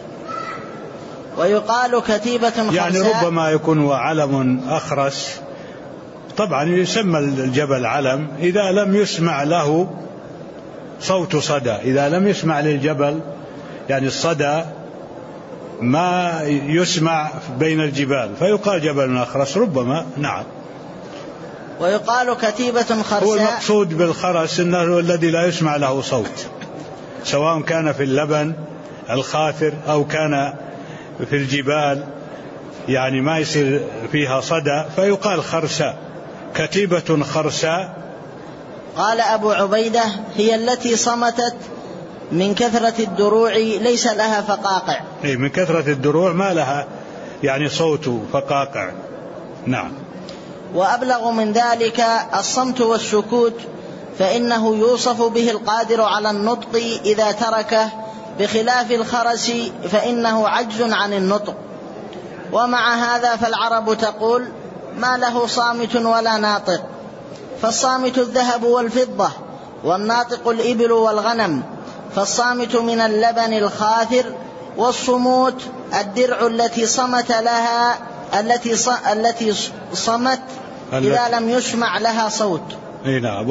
ويقال كتيبة خرساء، يعني ربما يكون علم أخرس. طبعا يسمى الجبل علم إذا لم يسمع له صوت صدى، إذا لم يسمع للجبل يعني الصدى ما يسمع بين الجبال فيقال جبل أخرس ربما. نعم. ويقال كتيبة خرساء، هو المقصود بالخرس أنه الذي لا يسمع له صوت، سواء كان في اللبن الخاثر أو كان في الجبال، يعني ما يصير فيها صدى فيقال خرساء، كتيبة خرساء. قال أبو عبيدة هي التي صمتت من كثرة الدروع ليس لها فقاقع. من كثرة الدروع ما لها يعني صوت فقاقع. نعم. وأبلغ من ذلك الصمت والسكوت، فإنه يوصف به القادر على النطق إذا تركه، بخلاف الخرس فإنه عجز عن النطق. ومع هذا فالعرب تقول ما له صامت ولا ناطق، فالصامت الذهب والفضة، والناطق الإبل والغنم. فالصامت من اللبن الخاثر، والصموت الدرع التي صمت لها التي صمت إذا لم يسمع لها صوت. نعم.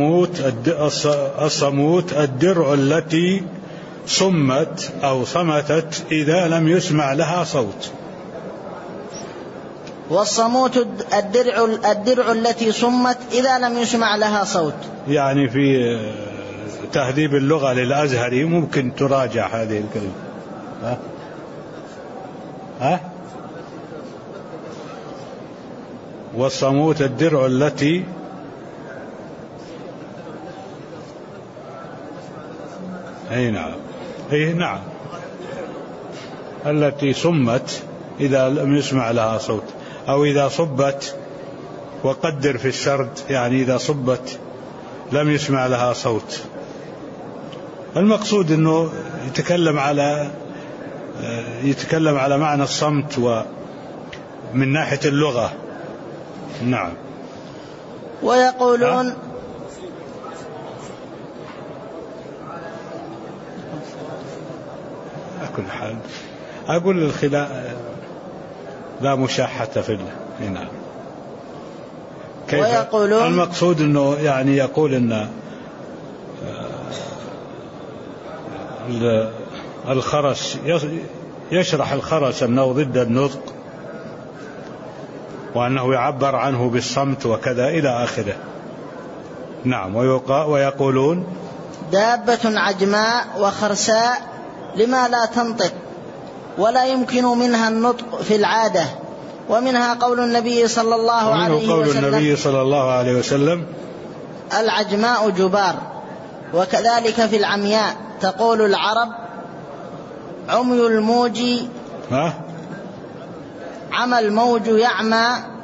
والصموت الدرع التي صمت أو صمتت إذا لم يسمع لها صوت. والصموت الدرع التي صمت إذا لم يسمع لها صوت. يعني في تهذيب اللغة للأزهري ممكن تراجع هذه الكلمة. ها؟ والصموت الدرع التي نعم. نعم التي صمت إذا لم يسمع لها صوت، أو إذا صبت، وقدر في السرد يعني إذا صبت لم يسمع لها صوت. المقصود أنه يتكلم على معنى الصمت ومن ناحية اللغة. نعم. ويقولون كل حال أقول الخلاف لا مشاحة في الله. نعم. ويقولون المقصود أنه يعني يقول أن الخرس يشرح الخرس أنه ضد النطق، وأنه يعبر عنه بالصمت وكذا إلى آخره. نعم. ويقولون دابة عجماء وخرساء لما لا تنطق ولا يمكن منها النطق في العادة. ومنها قول النبي صلى الله عليه وسلم العجماء جبار. وكذلك في العمياء تقول العرب عمي الموج، عمى الموج يعمى،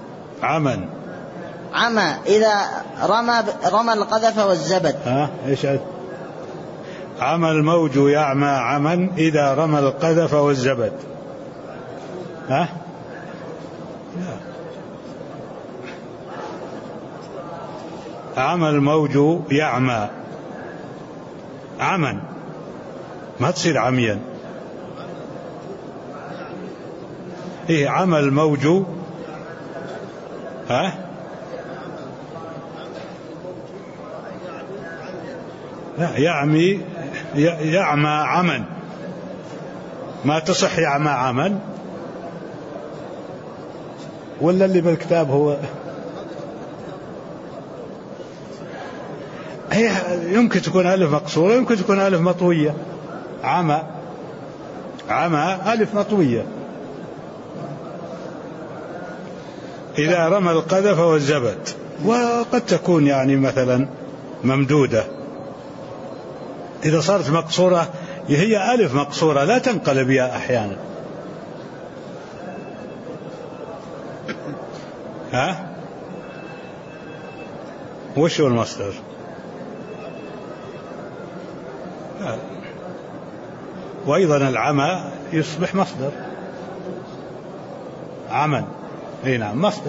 عمى إذا رمى القذف والزبد. إيش عمى الموج يعمى عمى إذا رمى القذف والزبد. عمى الموج يعمى عمى، ما تصير عميا. عمى الموج لا يعمي يعمى عمى، ما تصح يعمى عمى، ولا اللي بالكتاب هو هي يمكن تكون ألف مقصورة، يمكن تكون ألف مطوية. عمى ألف مطوية. إذا رمى القذف والزبد، وقد تكون يعني مثلا ممدودة. إذا صارت مقصورة هي ألف مقصورة لا تنقلب يا أحيانا. وش هو المصدر؟ وأيضا العمى يصبح مصدر، عمى، اي نعم مصدر.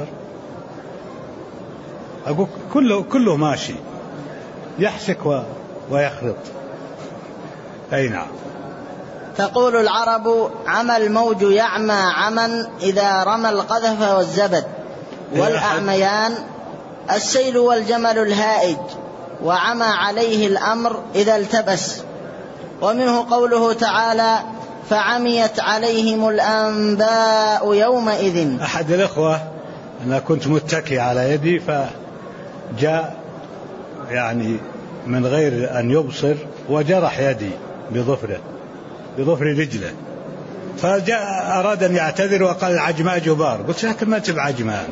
أقول كله ماشي، يحسك ويخرط. اي نعم. تقول العرب: عمى الموج يعمى عمى إذا رمى القذف والزبد، والأعميان السيل والجمل الهائج، وعمى عليه الأمر إذا التبس. ومنه قوله تعالى: فعميت عليهم الأنباء يومئذ. أحد الأخوة، أنا كنت متكي على يدي فجاء يعني من غير أن يبصر وجرح يدي بظفر رجله، فجاء أراد أن يعتذر وقال: العجماء جبار. قلت: لكن ما تبع عجمان،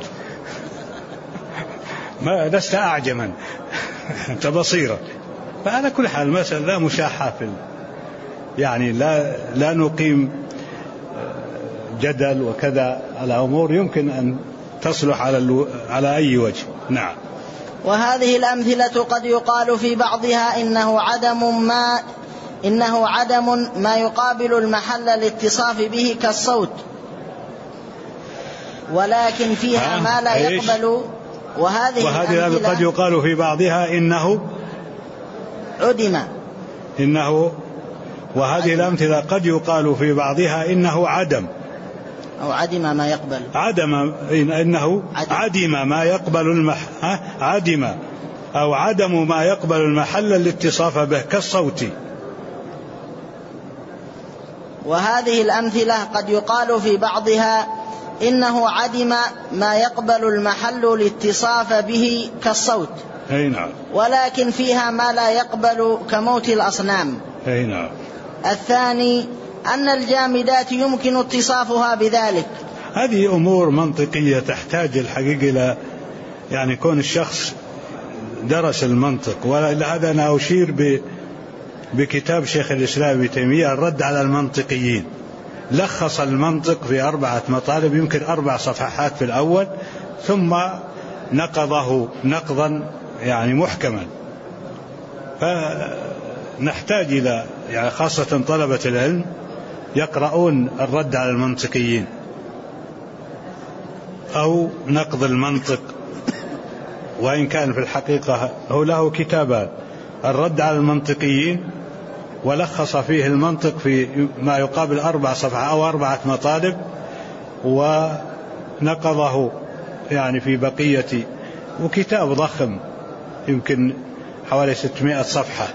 ما لست أعجما، أنت بصيرا. فعلى كل حال المسألة لا مشاحة يعني لا نقيم جدل وكذا على أمور يمكن أن تصلح على أي وجه. نعم. وهذه الأمثلة قد يقال في بعضها إنه عدم ما يقابل المحل الاتصاف به كالصوت، ولكن فيها ما لا يقبل. وهذه الأمثلة قد يقال في بعضها إنه عدم. وهذه الأمثلة قد يقال في بعضها إنه عدم أو عدم ما يقبل. إنه عدم ما يقبل عدم أو عدم ما يقبل المحل الاتصاف به كالصوت. وهذه الأمثلة قد يقال في بعضها إنه عدم ما يقبل المحل الاتصاف به كالصوت. أي نعم. ولكن فيها ما لا يقبل كموت الأصنام. أي نعم. الثاني أن الجامدات يمكن اتصافها بذلك. هذه أمور منطقية تحتاج الحقيقة إلى يعني كون الشخص درس المنطق. ولهذا أنا أشير بكتاب شيخ الإسلام ابن تيمية الرد على المنطقيين. لخص المنطق في 4 مطالب، يمكن 4 صفحات في الأول، ثم نقضه نقضا يعني محكما. فنحتاج إلى يعني خاصة طلبة العلم يقرؤون الرد على المنطقيين أو نقض المنطق، وإن كان في الحقيقة هو له كتابان: الرد على المنطقيين، ولخص فيه المنطق في ما يقابل 4 صفحات أو 4 مطالب، ونقضه يعني في بقية، وكتاب ضخم يمكن حوالي 600 صفحة.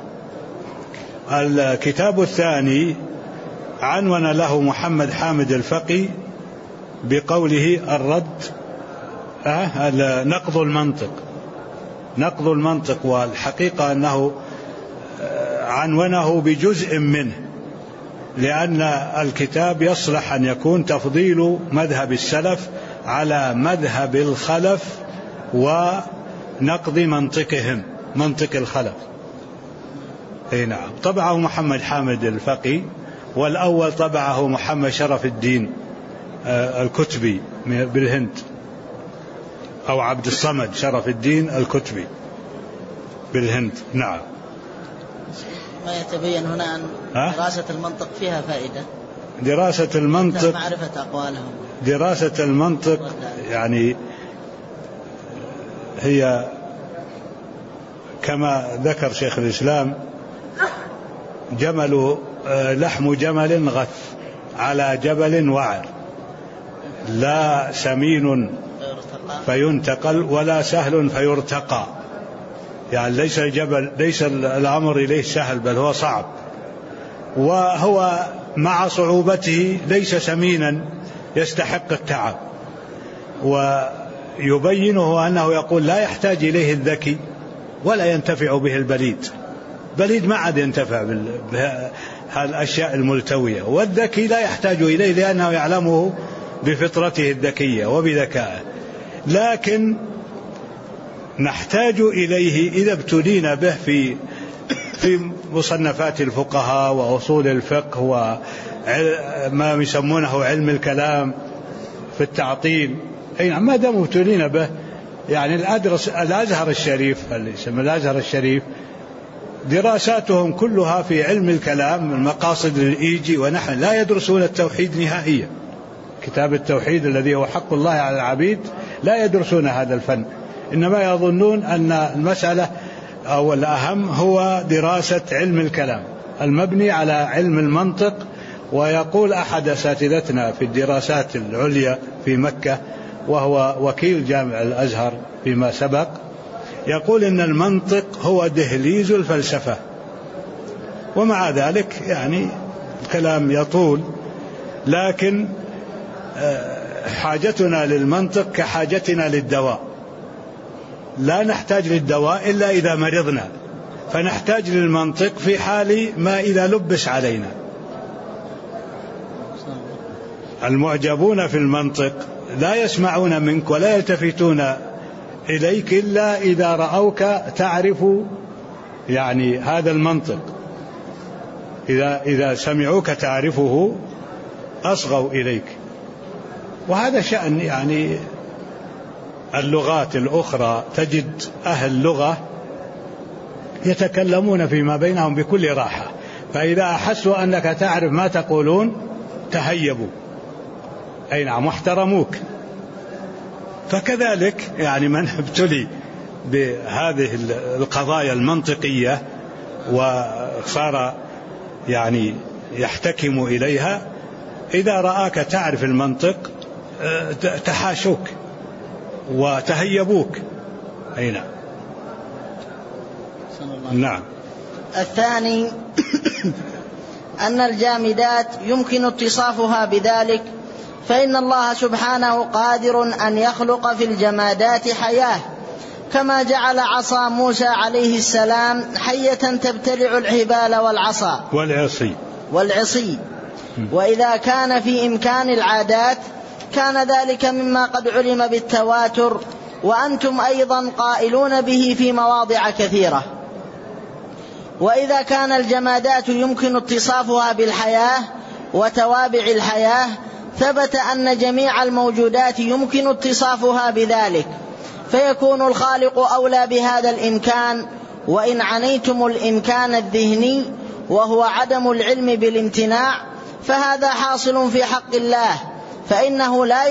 الكتاب الثاني عنون له محمد حامد الفقي بقوله الرد نقض المنطق، والحقيقة أنه عنونه بجزء منه، لأن الكتاب يصلح أن يكون تفضيل مذهب السلف على مذهب الخلف ونقض منطقهم، منطق الخلف. اي نعم. طبعه محمد حامد الفقي، والأول طبعه محمد شرف الدين الكتبي بالهند، أو عبد الصمد شرف الدين الكتبي بالهند. نعم. ما يتبين هنا أن دراسة المنطق فيها فائدة. دراسة المنطق، معرفة أقوالهم. دراسة المنطق يعني هي كما ذكر شيخ الإسلام: لحم جمل غث على جبل وعر، لا سمين فينتقل ولا سهل فيرتقى. يعني ليس الأمر إليه سهل، بل هو صعب. وهو مع صعوبته ليس سمينا يستحق التعب، ويبينه أنه يقول لا يحتاج إليه الذكي ولا ينتفع به البليد ما عاد ينتفع بهالأشياء الملتوية، والذكي لا يحتاج إليه لأنه يعلمه بفطرته الذكية وبذكائه، لكن نحتاج إليه إذا ابتلينا به في مصنفات الفقهاء وأصول الفقه وما يسمونه علم الكلام في التعطيل. ما دام ابتلينا به، يعني الأزهر الشريف، اللي يسمى الأزهر الشريف، دراساتهم كلها في علم الكلام، المقاصد الإيجي ونحن لا يدرسون التوحيد نهائيا. كتاب التوحيد الذي هو حق الله على العبيد لا يدرسون هذا الفن، إنما يظنون أن المسألة أو الأهم هو دراسة علم الكلام المبني على علم المنطق. ويقول أحد أساتذتنا في الدراسات العليا في مكة، وهو وكيل جامع الأزهر فيما سبق، يقول إن المنطق هو دهليز الفلسفة. ومع ذلك يعني الكلام يطول، لكن حاجتنا للمنطق كحاجتنا للدواء، لا نحتاج للدواء إلا إذا مرضنا، فنحتاج للمنطق في حال ما إذا لبس علينا. المعجبون في المنطق لا يسمعون منك ولا يلتفتون إليك إلا إذا رأوك تعرف يعني هذا المنطق، إذا سمعوك تعرفه أصغوا إليك. وهذا شأن يعني اللغات الأخرى، تجد أهل لغة يتكلمون فيما بينهم بكل راحة، فإذا أحسوا أنك تعرف ما تقولون تهيبوا، أي نعم، واحترموك. فكذلك يعني من ابتلي بهذه القضايا المنطقية وصار يعني يحتكم إليها، إذا رآك تعرف المنطق تحاشوك وتهيبوك. أي نعم. نعم. الثاني أن الجامدات يمكن اتصافها بذلك، فإن الله سبحانه قادر أن يخلق في الجمادات حياة، كما جعل عصا موسى عليه السلام حية تبتلع الحبال والعصا والعصي. وإذا كان في إمكان العادات كان ذلك مما قد علم بالتواتر، وأنتم أيضا قائلون به في مواضع كثيرة. وإذا كان الجمادات يمكن اتصافها بالحياة وتوابع الحياة، ثبت أن جميع الموجودات يمكن اتصافها بذلك، فيكون الخالق أولى بهذا الإمكان. وإن عنيتم الإمكان الذهني وهو عدم العلم بالامتناع، فهذا حاصل في حق الله، فإنه لا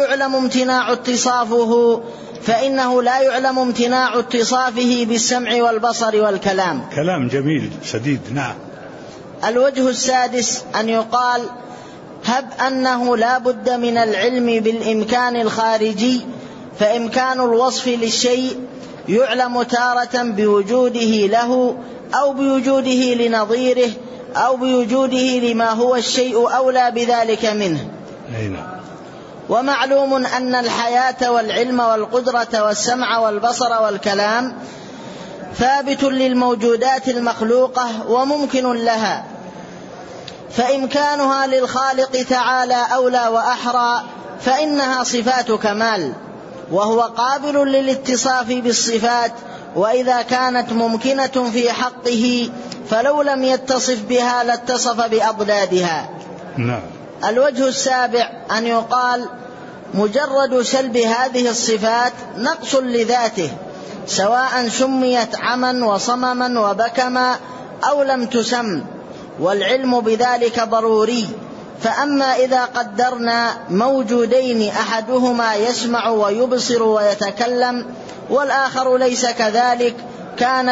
يعلم امتناع اتصافه بالسمع والبصر والكلام. كلام جميل سديد. نعم. الوجه السادس أن يقال: هب أنه لا بد من العلم بالإمكان الخارجي، فإمكان الوصف للشيء يعلم تارة بوجوده له أو بوجوده لنظيره أو بوجوده لما هو الشيء أولى بذلك منه. ومعلوم أن الحياة والعلم والقدرة والسمع والبصر والكلام ثابت للموجودات المخلوقة وممكن لها، فإمكانها للخالق تعالى أولى وأحرى، فإنها صفات كمال، وهو قابل للاتصاف بالصفات. وإذا كانت ممكنة في حقه فلو لم يتصف بها لاتصف بأضدادها. نعم. الوجه السابع أن يقال: مجرد سلب هذه الصفات نقص لذاته، سواء سميت عما وصمما وبكما أو لم تسم، والعلم بذلك ضروري. فأما إذا قدرنا موجودين أحدهما يسمع ويبصر ويتكلم والآخر ليس كذلك، كان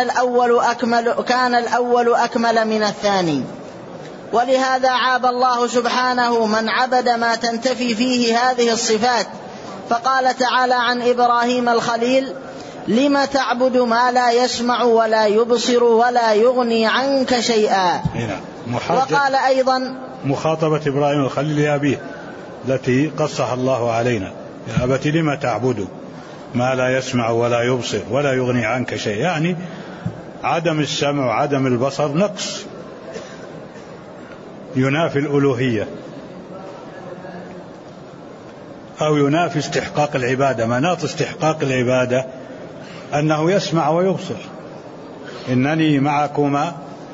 الأول أكمل من الثاني. ولهذا عاب الله سبحانه من عبد ما تنتفي فيه هذه الصفات، فقال تعالى عن إبراهيم الخليل: لم تعبد ما لا يسمع ولا يبصر ولا يغني عنك شيئا. وقال أيضا مخاطبة إبراهيم الخليل لأبيه التي قصها الله علينا: يا أبت لم تعبد ما لا يسمع ولا يبصر ولا يغني عنك شيئا، يعني عدم السمع وعدم البصر نقص ينافي الألوهية أو ينافي استحقاق العبادة. مناط استحقاق العبادة أنه يسمع ويبصر. إنني معكما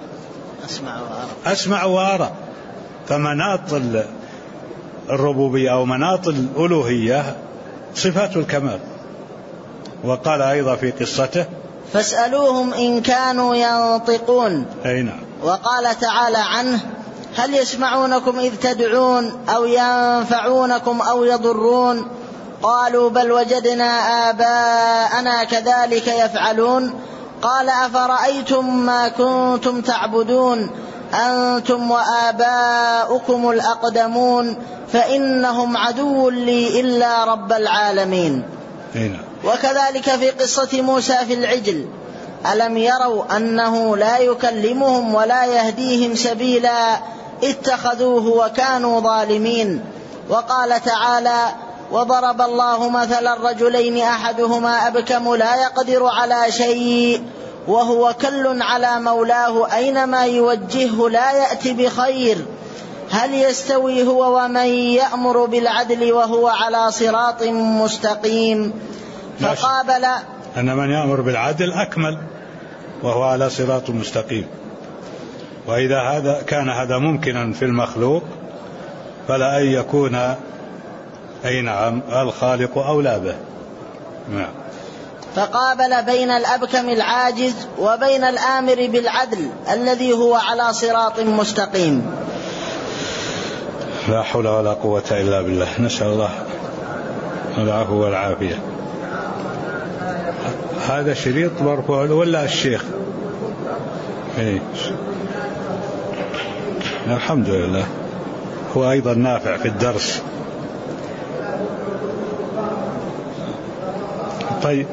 أسمع وأرى. فمناط الربوبية أو مناط الألوهية صفات الكمال. وقال أيضا في قصته: فاسألوهم إن كانوا ينطقون. أي نعم. وقال تعالى عنه: هل يسمعونكم إذ تدعون أو ينفعونكم أو يضرون؟ قالوا بل وجدنا آباءنا كذلك يفعلون. قال أفرأيتم ما كنتم تعبدون أنتم وآباؤكم الأقدمون فإنهم عدو لي إلا رب العالمين. وكذلك في قصة موسى في العجل: ألم يروا أنه لا يكلمهم ولا يهديهم سبيلا اتخذوه وكانوا ظالمين. وقال تعالى: وضرب الله مثلا رجلين أحدهما أبكم لا يقدر على شيء وهو كل على مولاه أينما يوجهه لا يأتي بخير هل يستوي هو ومن يأمر بالعدل وهو على صراط مستقيم. فقابل أن من يأمر بالعدل أكمل وهو على صراط مستقيم. وإذا كان هذا ممكنا في المخلوق فلا أن يكون الخالق أولى به. نعم. فقابل بين الأبكم العاجز وبين الآمر بالعدل الذي هو على صراط مستقيم. لا حول ولا قوة إلا بالله. نسأل الله العفو والعافية. هذا شريط مرفوع ولا الشيخ؟ الحمد لله. هو أيضا نافع في الدرس. طيب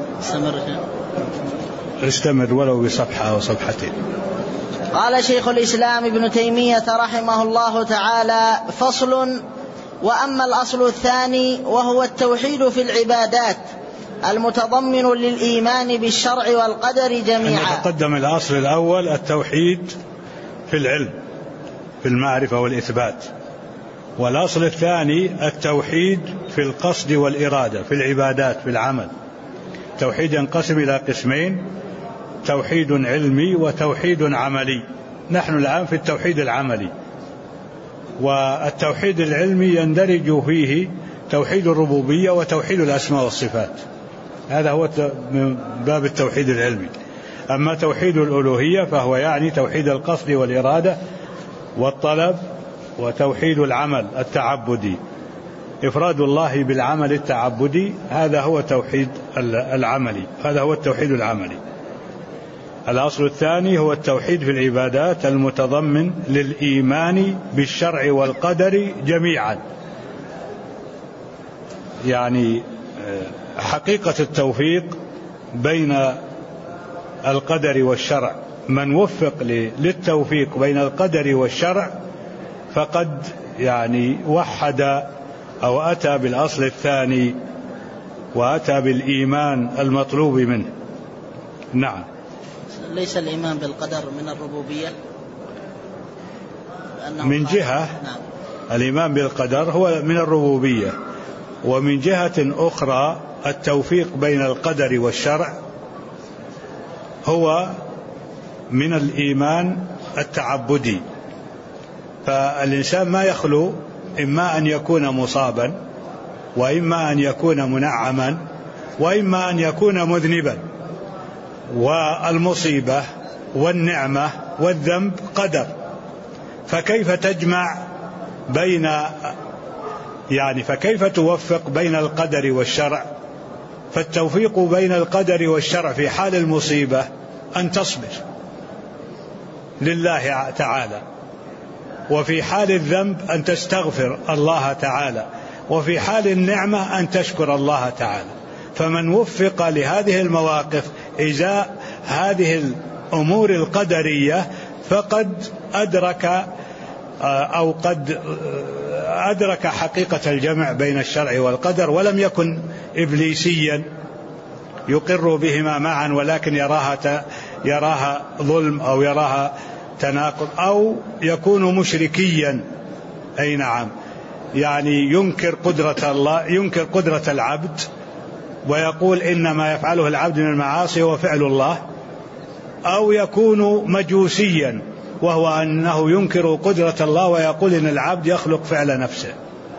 استمر ولو بصفحة أو صفحتين. قال شيخ الإسلام ابن تيمية رحمه الله تعالى: فصل. وأما الأصل الثاني وهو التوحيد في العبادات المتضمن للإيمان بالشرع والقدر جميعا. تقدم الأصل الأول التوحيد في العلم في المعرفة والإثبات، والأصل الثاني التوحيد في القصد والإرادة في العبادات في العمل. توحيد ينقسم إلى قسمين: توحيد علمي وتوحيد عملي. نحن الآن في التوحيد العملي. والتوحيد العلمي يندرج فيه توحيد الربوبية وتوحيد الأسماء والصفات، هذا هو من باب التوحيد العلمي. أما توحيد الألوهية فهو يعني توحيد القصد والإرادة والطلب، وتوحيد العمل التعبدي، إفراد الله بالعمل التعبدي، هذا هو توحيد العملي، هذا هو التوحيد العملي. الأصل الثاني هو التوحيد في العبادات المتضمن للإيمان بالشرع والقدر جميعا، يعني حقيقة التوفيق بين القدر والشرع. من وفق للتوفيق بين القدر والشرع فقد يعني وحد أو أتى بالأصل الثاني وأتى بالإيمان المطلوب منه. نعم. ليس الإيمان بالقدر من الربوبية من جهة. نعم. الإيمان بالقدر هو من الربوبية، ومن جهة أخرى التوفيق بين القدر والشرع هو من الإيمان التعبدي. فالإنسان ما يخلو إما أن يكون مصابا، وإما أن يكون منعما، وإما أن يكون مذنبا، والمصيبة والنعمة والذنب قدر. فكيف تجمع بين فكيف توفق بين القدر والشرع؟ فالتوفيق بين القدر والشرع في حال المصيبة أن تصبر لله تعالى، وفي حال الذنب أن تستغفر الله تعالى، وفي حال النعمة أن تشكر الله تعالى. فمن وفق لهذه المواقف إزاء هذه الأمور القدرية فقد أدرك أو قد أدرك حقيقة الجمع بين الشرع والقدر، ولم يكن إبليسيا يقر بهما معا ولكن يراها ظلم أو يراها تناقض، أو يكون مشركيا. أي نعم، يعني ينكر قدرة الله، ينكر قدرة العبد ويقول إن ما يفعله العبد من المعاصي هو فعل الله، أو يكون مجوسيا وهو أنه ينكر قدرة الله ويقول إن العبد يخلق فعل نفسه.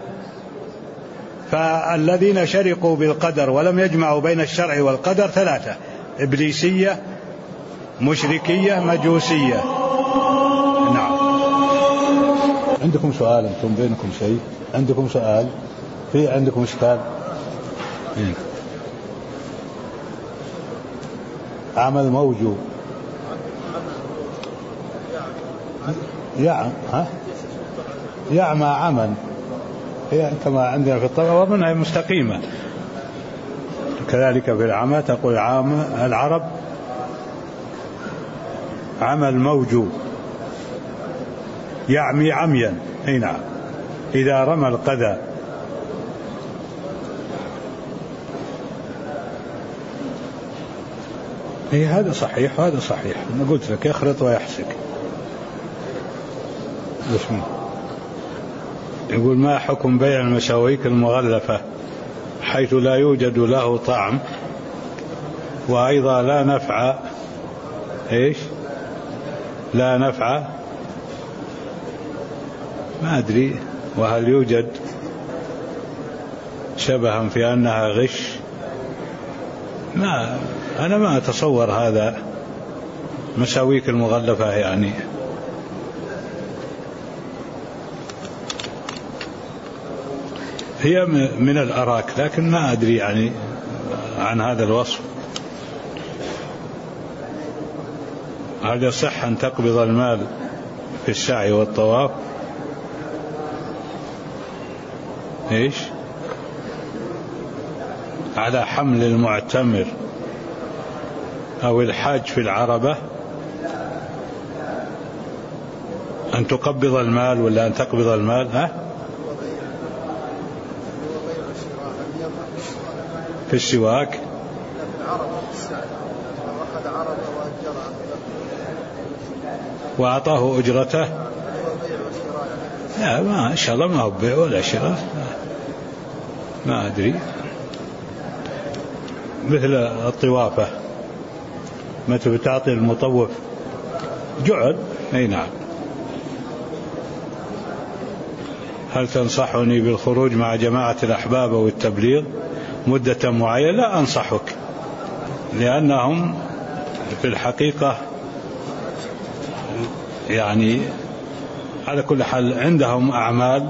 فالذين شركوا بالقدر ولم يجمعوا بين الشرع والقدر ثلاثة: إبليسية، مشركية، مجوسية. نعم. عندكم سؤال؟ أنتم بينكم شيء؟ عندكم سؤال؟ في عندكم إشكال؟ عمل موجود يعمى عمل، هي كما عندنا في الطبع ومنها مستقيمة، كذلك في العمى تقول العرب عمل موجود يعمي عميا. أي نعم، إذا رمى القذى. هذا صحيح وهذا صحيح، أنا قلت لك يخرط ويحسك. يقول: ما حكم بيع المشاويك المغلفة حيث لا يوجد له طعم وأيضا لا نفع؟ لا نفع، ما أدري. وهل يوجد شبها في أنها غش؟ أنا ما أتصور هذا. مشاويك المغلفة يعني هي من الأراك، لكن ما أدري يعني عن هذا الوصف. هل يصح أن تقبض المال في السعي والطواف؟ على حمل المعتمر أو الحاج في العربة، أن تقبض المال ولا أن تقبض المال؟ في السواك وأعطاه أجرته. لا، ما إن شاء الله ما هو بيع ولا شراء، ما أدري. مثل الطوافة، متى بتعطي المطوف جعل. أي نعم. هل تنصحني بالخروج مع جماعة الأحباب والتبليغ مدة معينة؟ لا أنصحك، لأنهم في الحقيقة يعني على كل حال عندهم أعمال،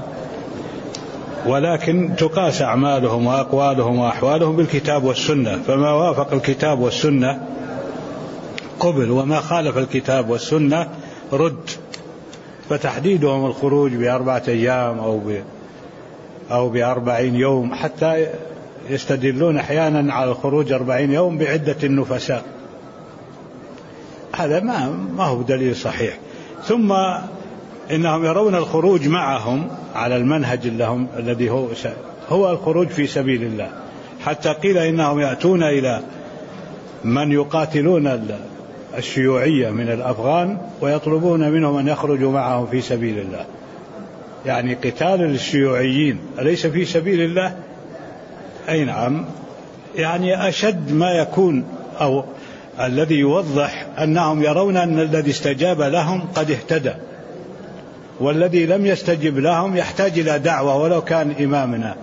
ولكن تقاس أعمالهم وأقوالهم وأحوالهم بالكتاب والسنة، فما وافق الكتاب والسنة قبل، وما خالف الكتاب والسنة رد. فتحديدهم الخروج ب4 أيام أو ب40 يوم، حتى يستدلون أحيانا على الخروج 40 يوم بعدة النفساء، هذا ما هو دليل صحيح. ثم إنهم يرون الخروج معهم على المنهج لهم الذي هو الخروج في سبيل الله، حتى قيل إنهم يأتون إلى من يقاتلون الشيوعية من الأفغان ويطلبون منهم أن يخرجوا معهم في سبيل الله. يعني قتال الشيوعيين أليس في سبيل الله؟ أي نعم. يعني أشد ما يكون، أو الذي يوضح أنهم يرون أن الذي استجاب لهم قد اهتدى، والذي لم يستجب لهم يحتاج إلى دعوة ولو كان إمامنا،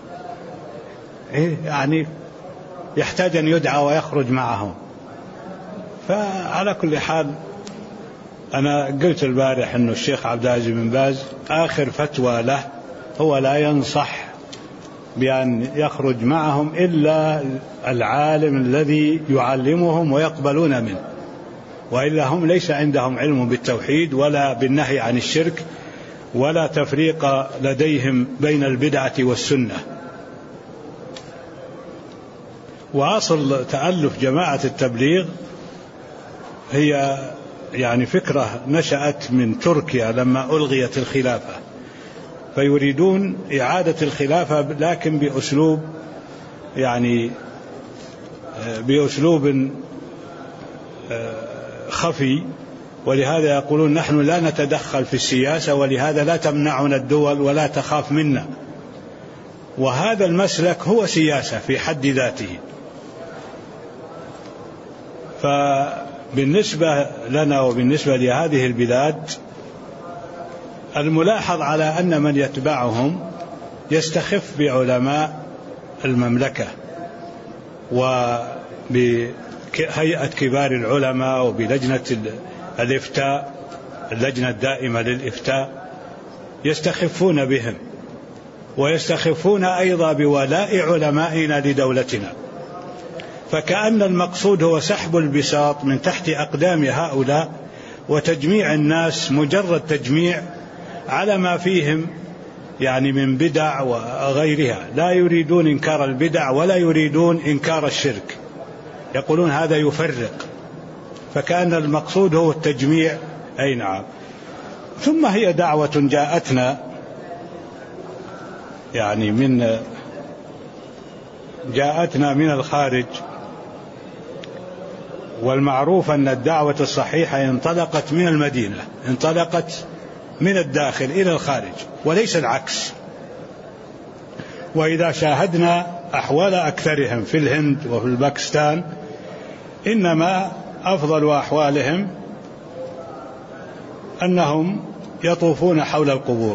يعني يحتاج أن يدعى ويخرج معهم. فعلى كل حال أنا قلت البارح أن الشيخ عبد العزيز بن باز آخر فتوى له هو لا ينصح بأن يخرج معهم إلا العالم الذي يعلمهم ويقبلون منه، وإلا هم ليس عندهم علم بالتوحيد ولا بالنهي عن الشرك ولا تفريق لديهم بين البدعة والسنة. وأصل تألف جماعة التبليغ هي يعني فكرة نشأت من تركيا لما ألغيت الخلافة، فيريدون إعادة الخلافة لكن بأسلوب يعني بأسلوب خفي، ولهذا يقولون نحن لا نتدخل في السياسة، ولهذا لا تمنعنا الدول ولا تخاف منا. وهذا المسلك هو سياسة في حد ذاته. فبالنسبة لنا وبالنسبة لهذه البلاد الملاحظ على أن من يتبعهم يستخف بعلماء المملكة وبهيئة كبار العلماء وبلجنة الإفتاء، اللجنة الدائمة للإفتاء، يستخفون بهم ويستخفون أيضا بولاء علمائنا لدولتنا. فكأن المقصود هو سحب البساط من تحت أقدام هؤلاء وتجميع الناس مجرد تجميع على ما فيهم يعني من بدع وغيرها. لا يريدون إنكار البدع ولا يريدون إنكار الشرك، يقولون هذا يفرق، فكأن المقصود هو التجميع. أي نعم. ثم هي دعوة جاءتنا يعني جاءتنا من الخارج، والمعروف أن الدعوة الصحيحة انطلقت من المدينة، انطلقت من الداخل إلى الخارج وليس العكس. وإذا شاهدنا أحوال أكثرهم في الهند وفي الباكستان إنما أفضل أحوالهم أنهم يطوفون حول القبور.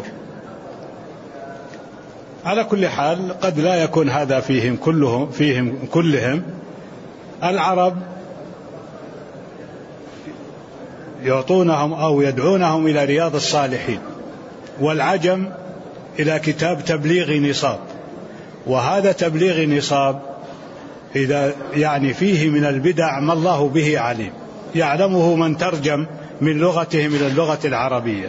على كل حال قد لا يكون هذا فيهم كلهم. العرب يعطونهم أو يدعونهم إلى رياض الصالحين، والعجم إلى كتاب تبليغ نصاب. وهذا تبليغ نصاب إذا يعني فيه من البدع ما الله به عليم، يعلمه من ترجم من لغتهم إلى اللغة العربية.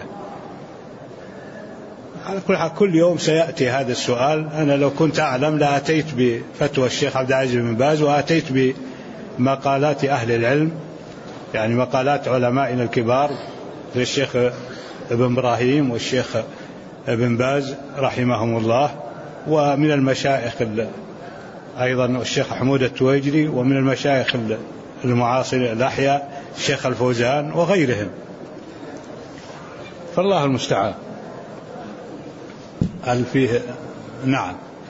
على كل حال كل يوم سيأتي هذا السؤال. أنا لو كنت أعلم لأتيت بفتوى الشيخ عبد العزيز بن باز، وأتيت بمقالات أهل العلم، يعني مقالات علمائنا الكبار زي الشيخ ابن إبراهيم والشيخ ابن باز رحمهم الله، ومن المشايخ أيضا الشيخ حمود التويجري، ومن المشايخ المعاصر الأحياء الشيخ الفوزان وغيرهم. فالله المستعان. هل فيه؟ نعم.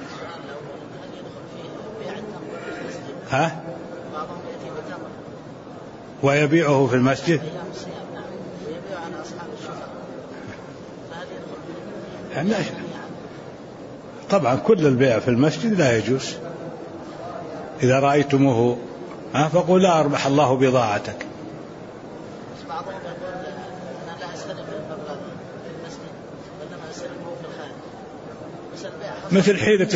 ويبيعه في المسجد. طبعا كل البيع في المسجد لا يجوز. إذا رأيتموه فقل لا أربح الله بضاعتك. مثل حيلة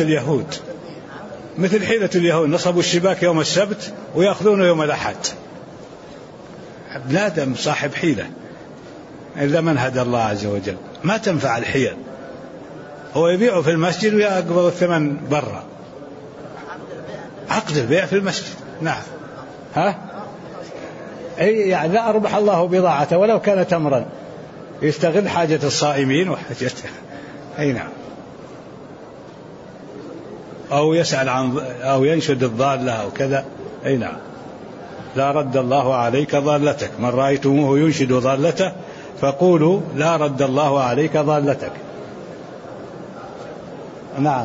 اليهود نصبوا الشباك يوم السبت ويأخذونه يوم الأحد. ابن آدم صاحب حيلة إلا من هدى الله عز وجل، ما تنفع الحيل. هو يبيعه في المسجد ويقبض الثمن برا. عقد البيع في المسجد. نعم. أي يعني لا أربح الله بضاعته ولو كان تمرا، يستغل حاجة الصائمين وحاجته. أي نعم. أو يسأل عن أو ينشد الضالة أو كذا. أي نعم. لا رد الله عليك ضالتك، من رأيتموه ينشد ضالته فقولوا لا رد الله عليك ضالتك. نعم.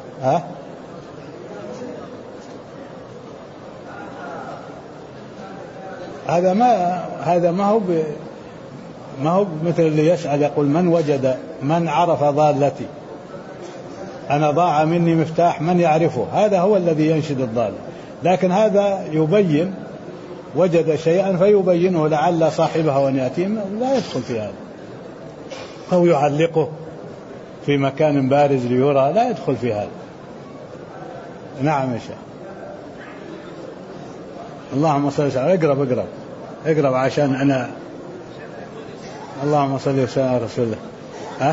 هذا ما هو مثل اللي يسأل يقول من عرف ضالتي، أنا ضاع مني مفتاح من يعرفه، هذا هو الذي ينشد الضالة. لكن هذا يبين، وجد شيئا فيبينه لعل صاحبه وأن يأتيه، لا يدخل في هذا. أو يعلقه في مكان بارز ليرى، لا يدخل في هذا. نعم يا شيخ. اللهم صل وسلم. اقرب عشان أنا. اللهم صل وسلم على رسول الله.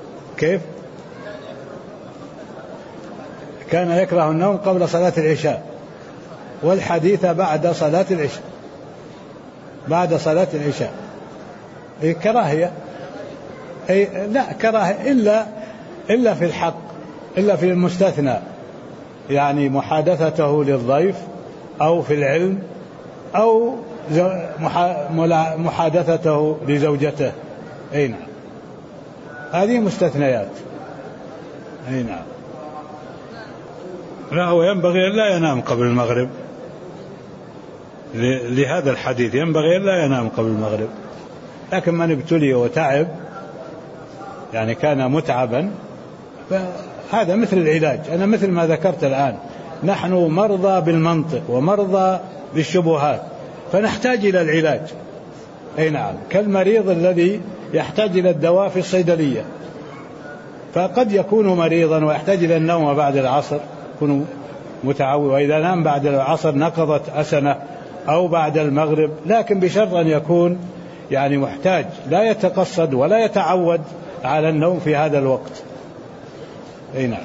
كيف كان يكره النوم قبل صلاة العشاء؟ والحديث بعد صلاة العشاء، بعد صلاة العشاء. كراهية، لا كراهية إلا في الحق، إلا في المستثنى، يعني محادثته للضيف أو في العلم أو محادثته لزوجته. أي نعم، هذه مستثنيات. أي نعم. لا، هو ينبغي أن لا ينام قبل المغرب، لهذا الحديث ينبغي أن لا ينام قبل المغرب. لكن من ابتلي وتعب، يعني كان متعبا، فهذا مثل العلاج. أنا مثل ما ذكرت الآن، نحن مرضى بالمنطق ومرضى بالشبهات، فنحتاج إلى العلاج. أي نعم، كالمريض الذي يحتاج إلى الدواء في الصيدلية، فقد يكون مريضا ويحتاج إلى النوم بعد العصر، يكون متعود، وإذا نام بعد العصر نقضت أسنة، أو بعد المغرب، لكن بشرط أن يكون يعني محتاج، لا يتقصد ولا يتعود على النوم في هذا الوقت. أي نعم.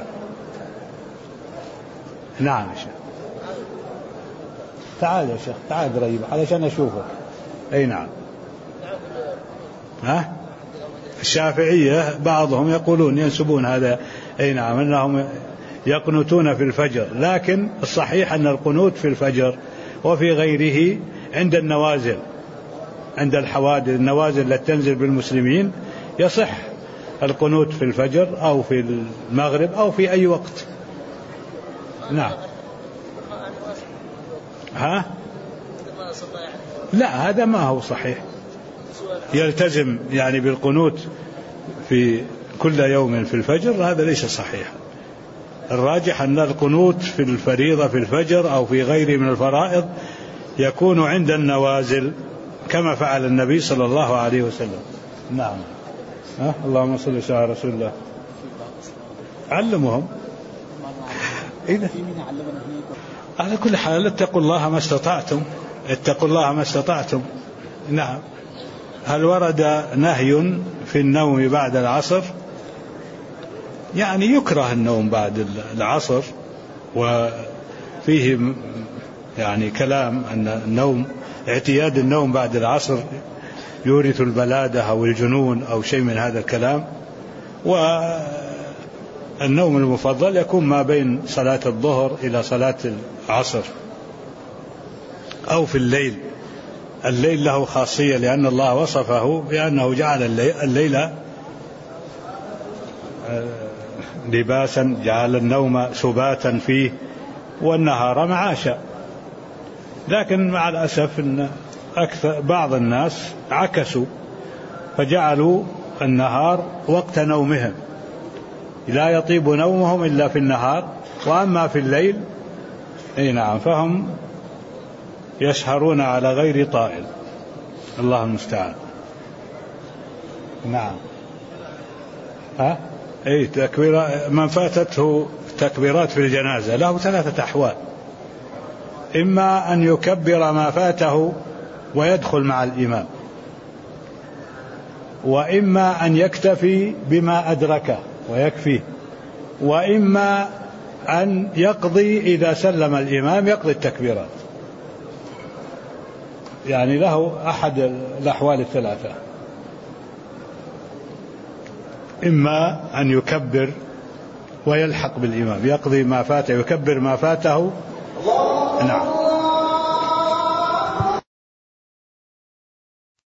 نعم يا شيخ، تعال يا شيخ، تعال قريب علشان أشوفك. أي نعم. ها؟ الشافعية بعضهم يقولون ينسبون هذا، أي نعم، أنهم يقنتون في الفجر، لكن الصحيح أن القنوت في الفجر وفي غيره عند النوازل، عند الحوادث، النوازل التي تنزل بالمسلمين، يصح القنوت في الفجر أو في المغرب أو في أي وقت. نعم. ها؟ لا، هذا ما هو صحيح، يلتزم يعني بالقنوت في كل يوم في الفجر، هذا ليس صحيح. الراجح أن القنوت في الفريضة في الفجر أو في غيره من الفرائض يكون عند النوازل، كما فعل النبي صلى الله عليه وسلم. نعم. اللهم صل على رسول الله. علمهم. إذا على كل حال اتقوا الله ما استطعتم، اتقوا الله ما استطعتم. نعم. هل ورد نهي في النوم بعد العصر؟ يعني يكره النوم بعد العصر، وفيه يعني كلام أن النوم، اعتياد النوم بعد العصر يورث البلادة أو الجنون أو شيء من هذا الكلام. والنوم المفضل يكون ما بين صلاة الظهر إلى صلاة العصر، أو في الليل. الليل له خاصية، لأن الله وصفه بأنه جعل الليل لباسا، جعل النوم سباتا فيه، والنهار معاشا. لكن مع الأسف أن بعض الناس عكسوا، فجعلوا النهار وقت نومهم، لا يطيب نومهم إلا في النهار، وأما في الليل أي نعم فهم يسهرون على غير طائل. الله المستعان. نعم. أي من فاتته تكبيرات في الجنازة له 3 أحوال: إما أن يكبر ما فاته ويدخل مع الإمام، وإما أن يكتفي بما أدركه ويكفيه، وإما أن يقضي إذا سلم الإمام يقضي التكبيرات. يعني له أحد الأحوال 3: إما أن يكبر ويلحق بالإمام، يقضي ما فاته، يكبر ما فاته. نعم.